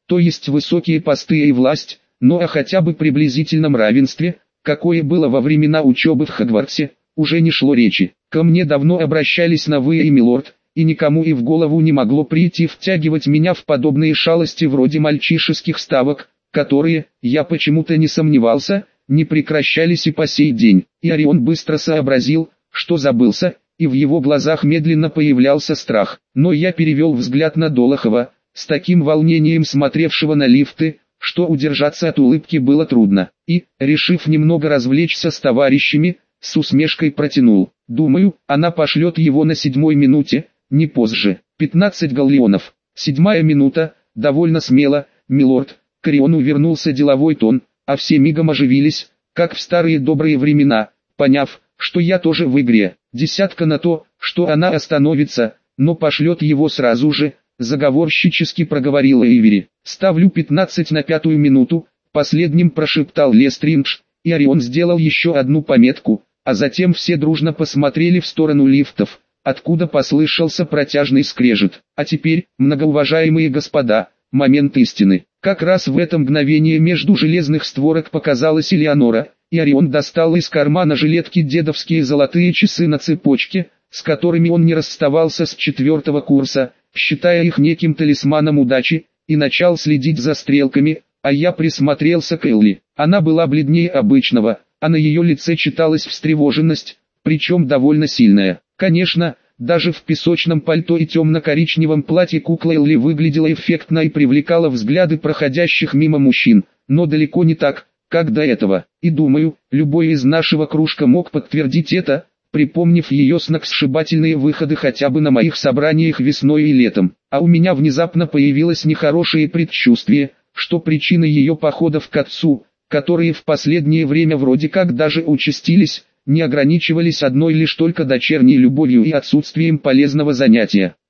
то есть высокие посты и власть, но о хотя бы приблизительном равенстве, какое было во времена учебы в Хогвартсе, уже не шло речи. Ко мне давно обращались на «вы» и «милорд», и никому и в голову не могло прийти втягивать меня в подобные шалости вроде мальчишеских ставок, которые, я почему-то не сомневался, не прекращались и по сей день. И Орион быстро сообразил, что забылся, и в его глазах медленно появлялся страх. Но я перевел взгляд на Долохова, с таким волнением смотревшего на лифты, что удержаться от улыбки было трудно. И, решив немного развлечься с товарищами, с усмешкой протянул: «Думаю, она пошлет его на 7-й минуте, не позже. 15 галлеонов. 7-я минута, довольно смело, милорд». К Ориону вернулся деловой тон, а все мигом оживились, как в старые добрые времена, поняв, что я тоже в игре. 10 на то, что она остановится, но пошлет его сразу же, заговорщически проговорила Эйвери. «Ставлю 15 на 5-ю минуту», последним прошептал Лестриндж, и Орион сделал еще одну пометку, а затем все дружно посмотрели в сторону лифтов, откуда послышался протяжный скрежет. А теперь, многоуважаемые господа, момент истины. Как раз в это мгновение между железных створок показалась Элеонора, и Орион достал из кармана жилетки дедовские золотые часы на цепочке, с которыми он не расставался с 4-го курса, считая их неким талисманом удачи, и начал следить за стрелками, а я присмотрелся к Элли. Она была бледнее обычного, а на ее лице читалась встревоженность, причем довольно сильная. Конечно, даже в песочном пальто и темно-коричневом платье кукла Элли выглядела эффектно и привлекала взгляды проходящих мимо мужчин, но далеко не так, как до этого. И думаю, любой из нашего кружка мог подтвердить это, припомнив ее сногсшибательные выходы хотя бы на моих собраниях весной и летом. А у меня внезапно появилось нехорошее предчувствие, что причины ее походов к отцу, которые в последнее время вроде как даже участились, не ограничивались одной лишь только дочерней любовью и отсутствием полезного занятия.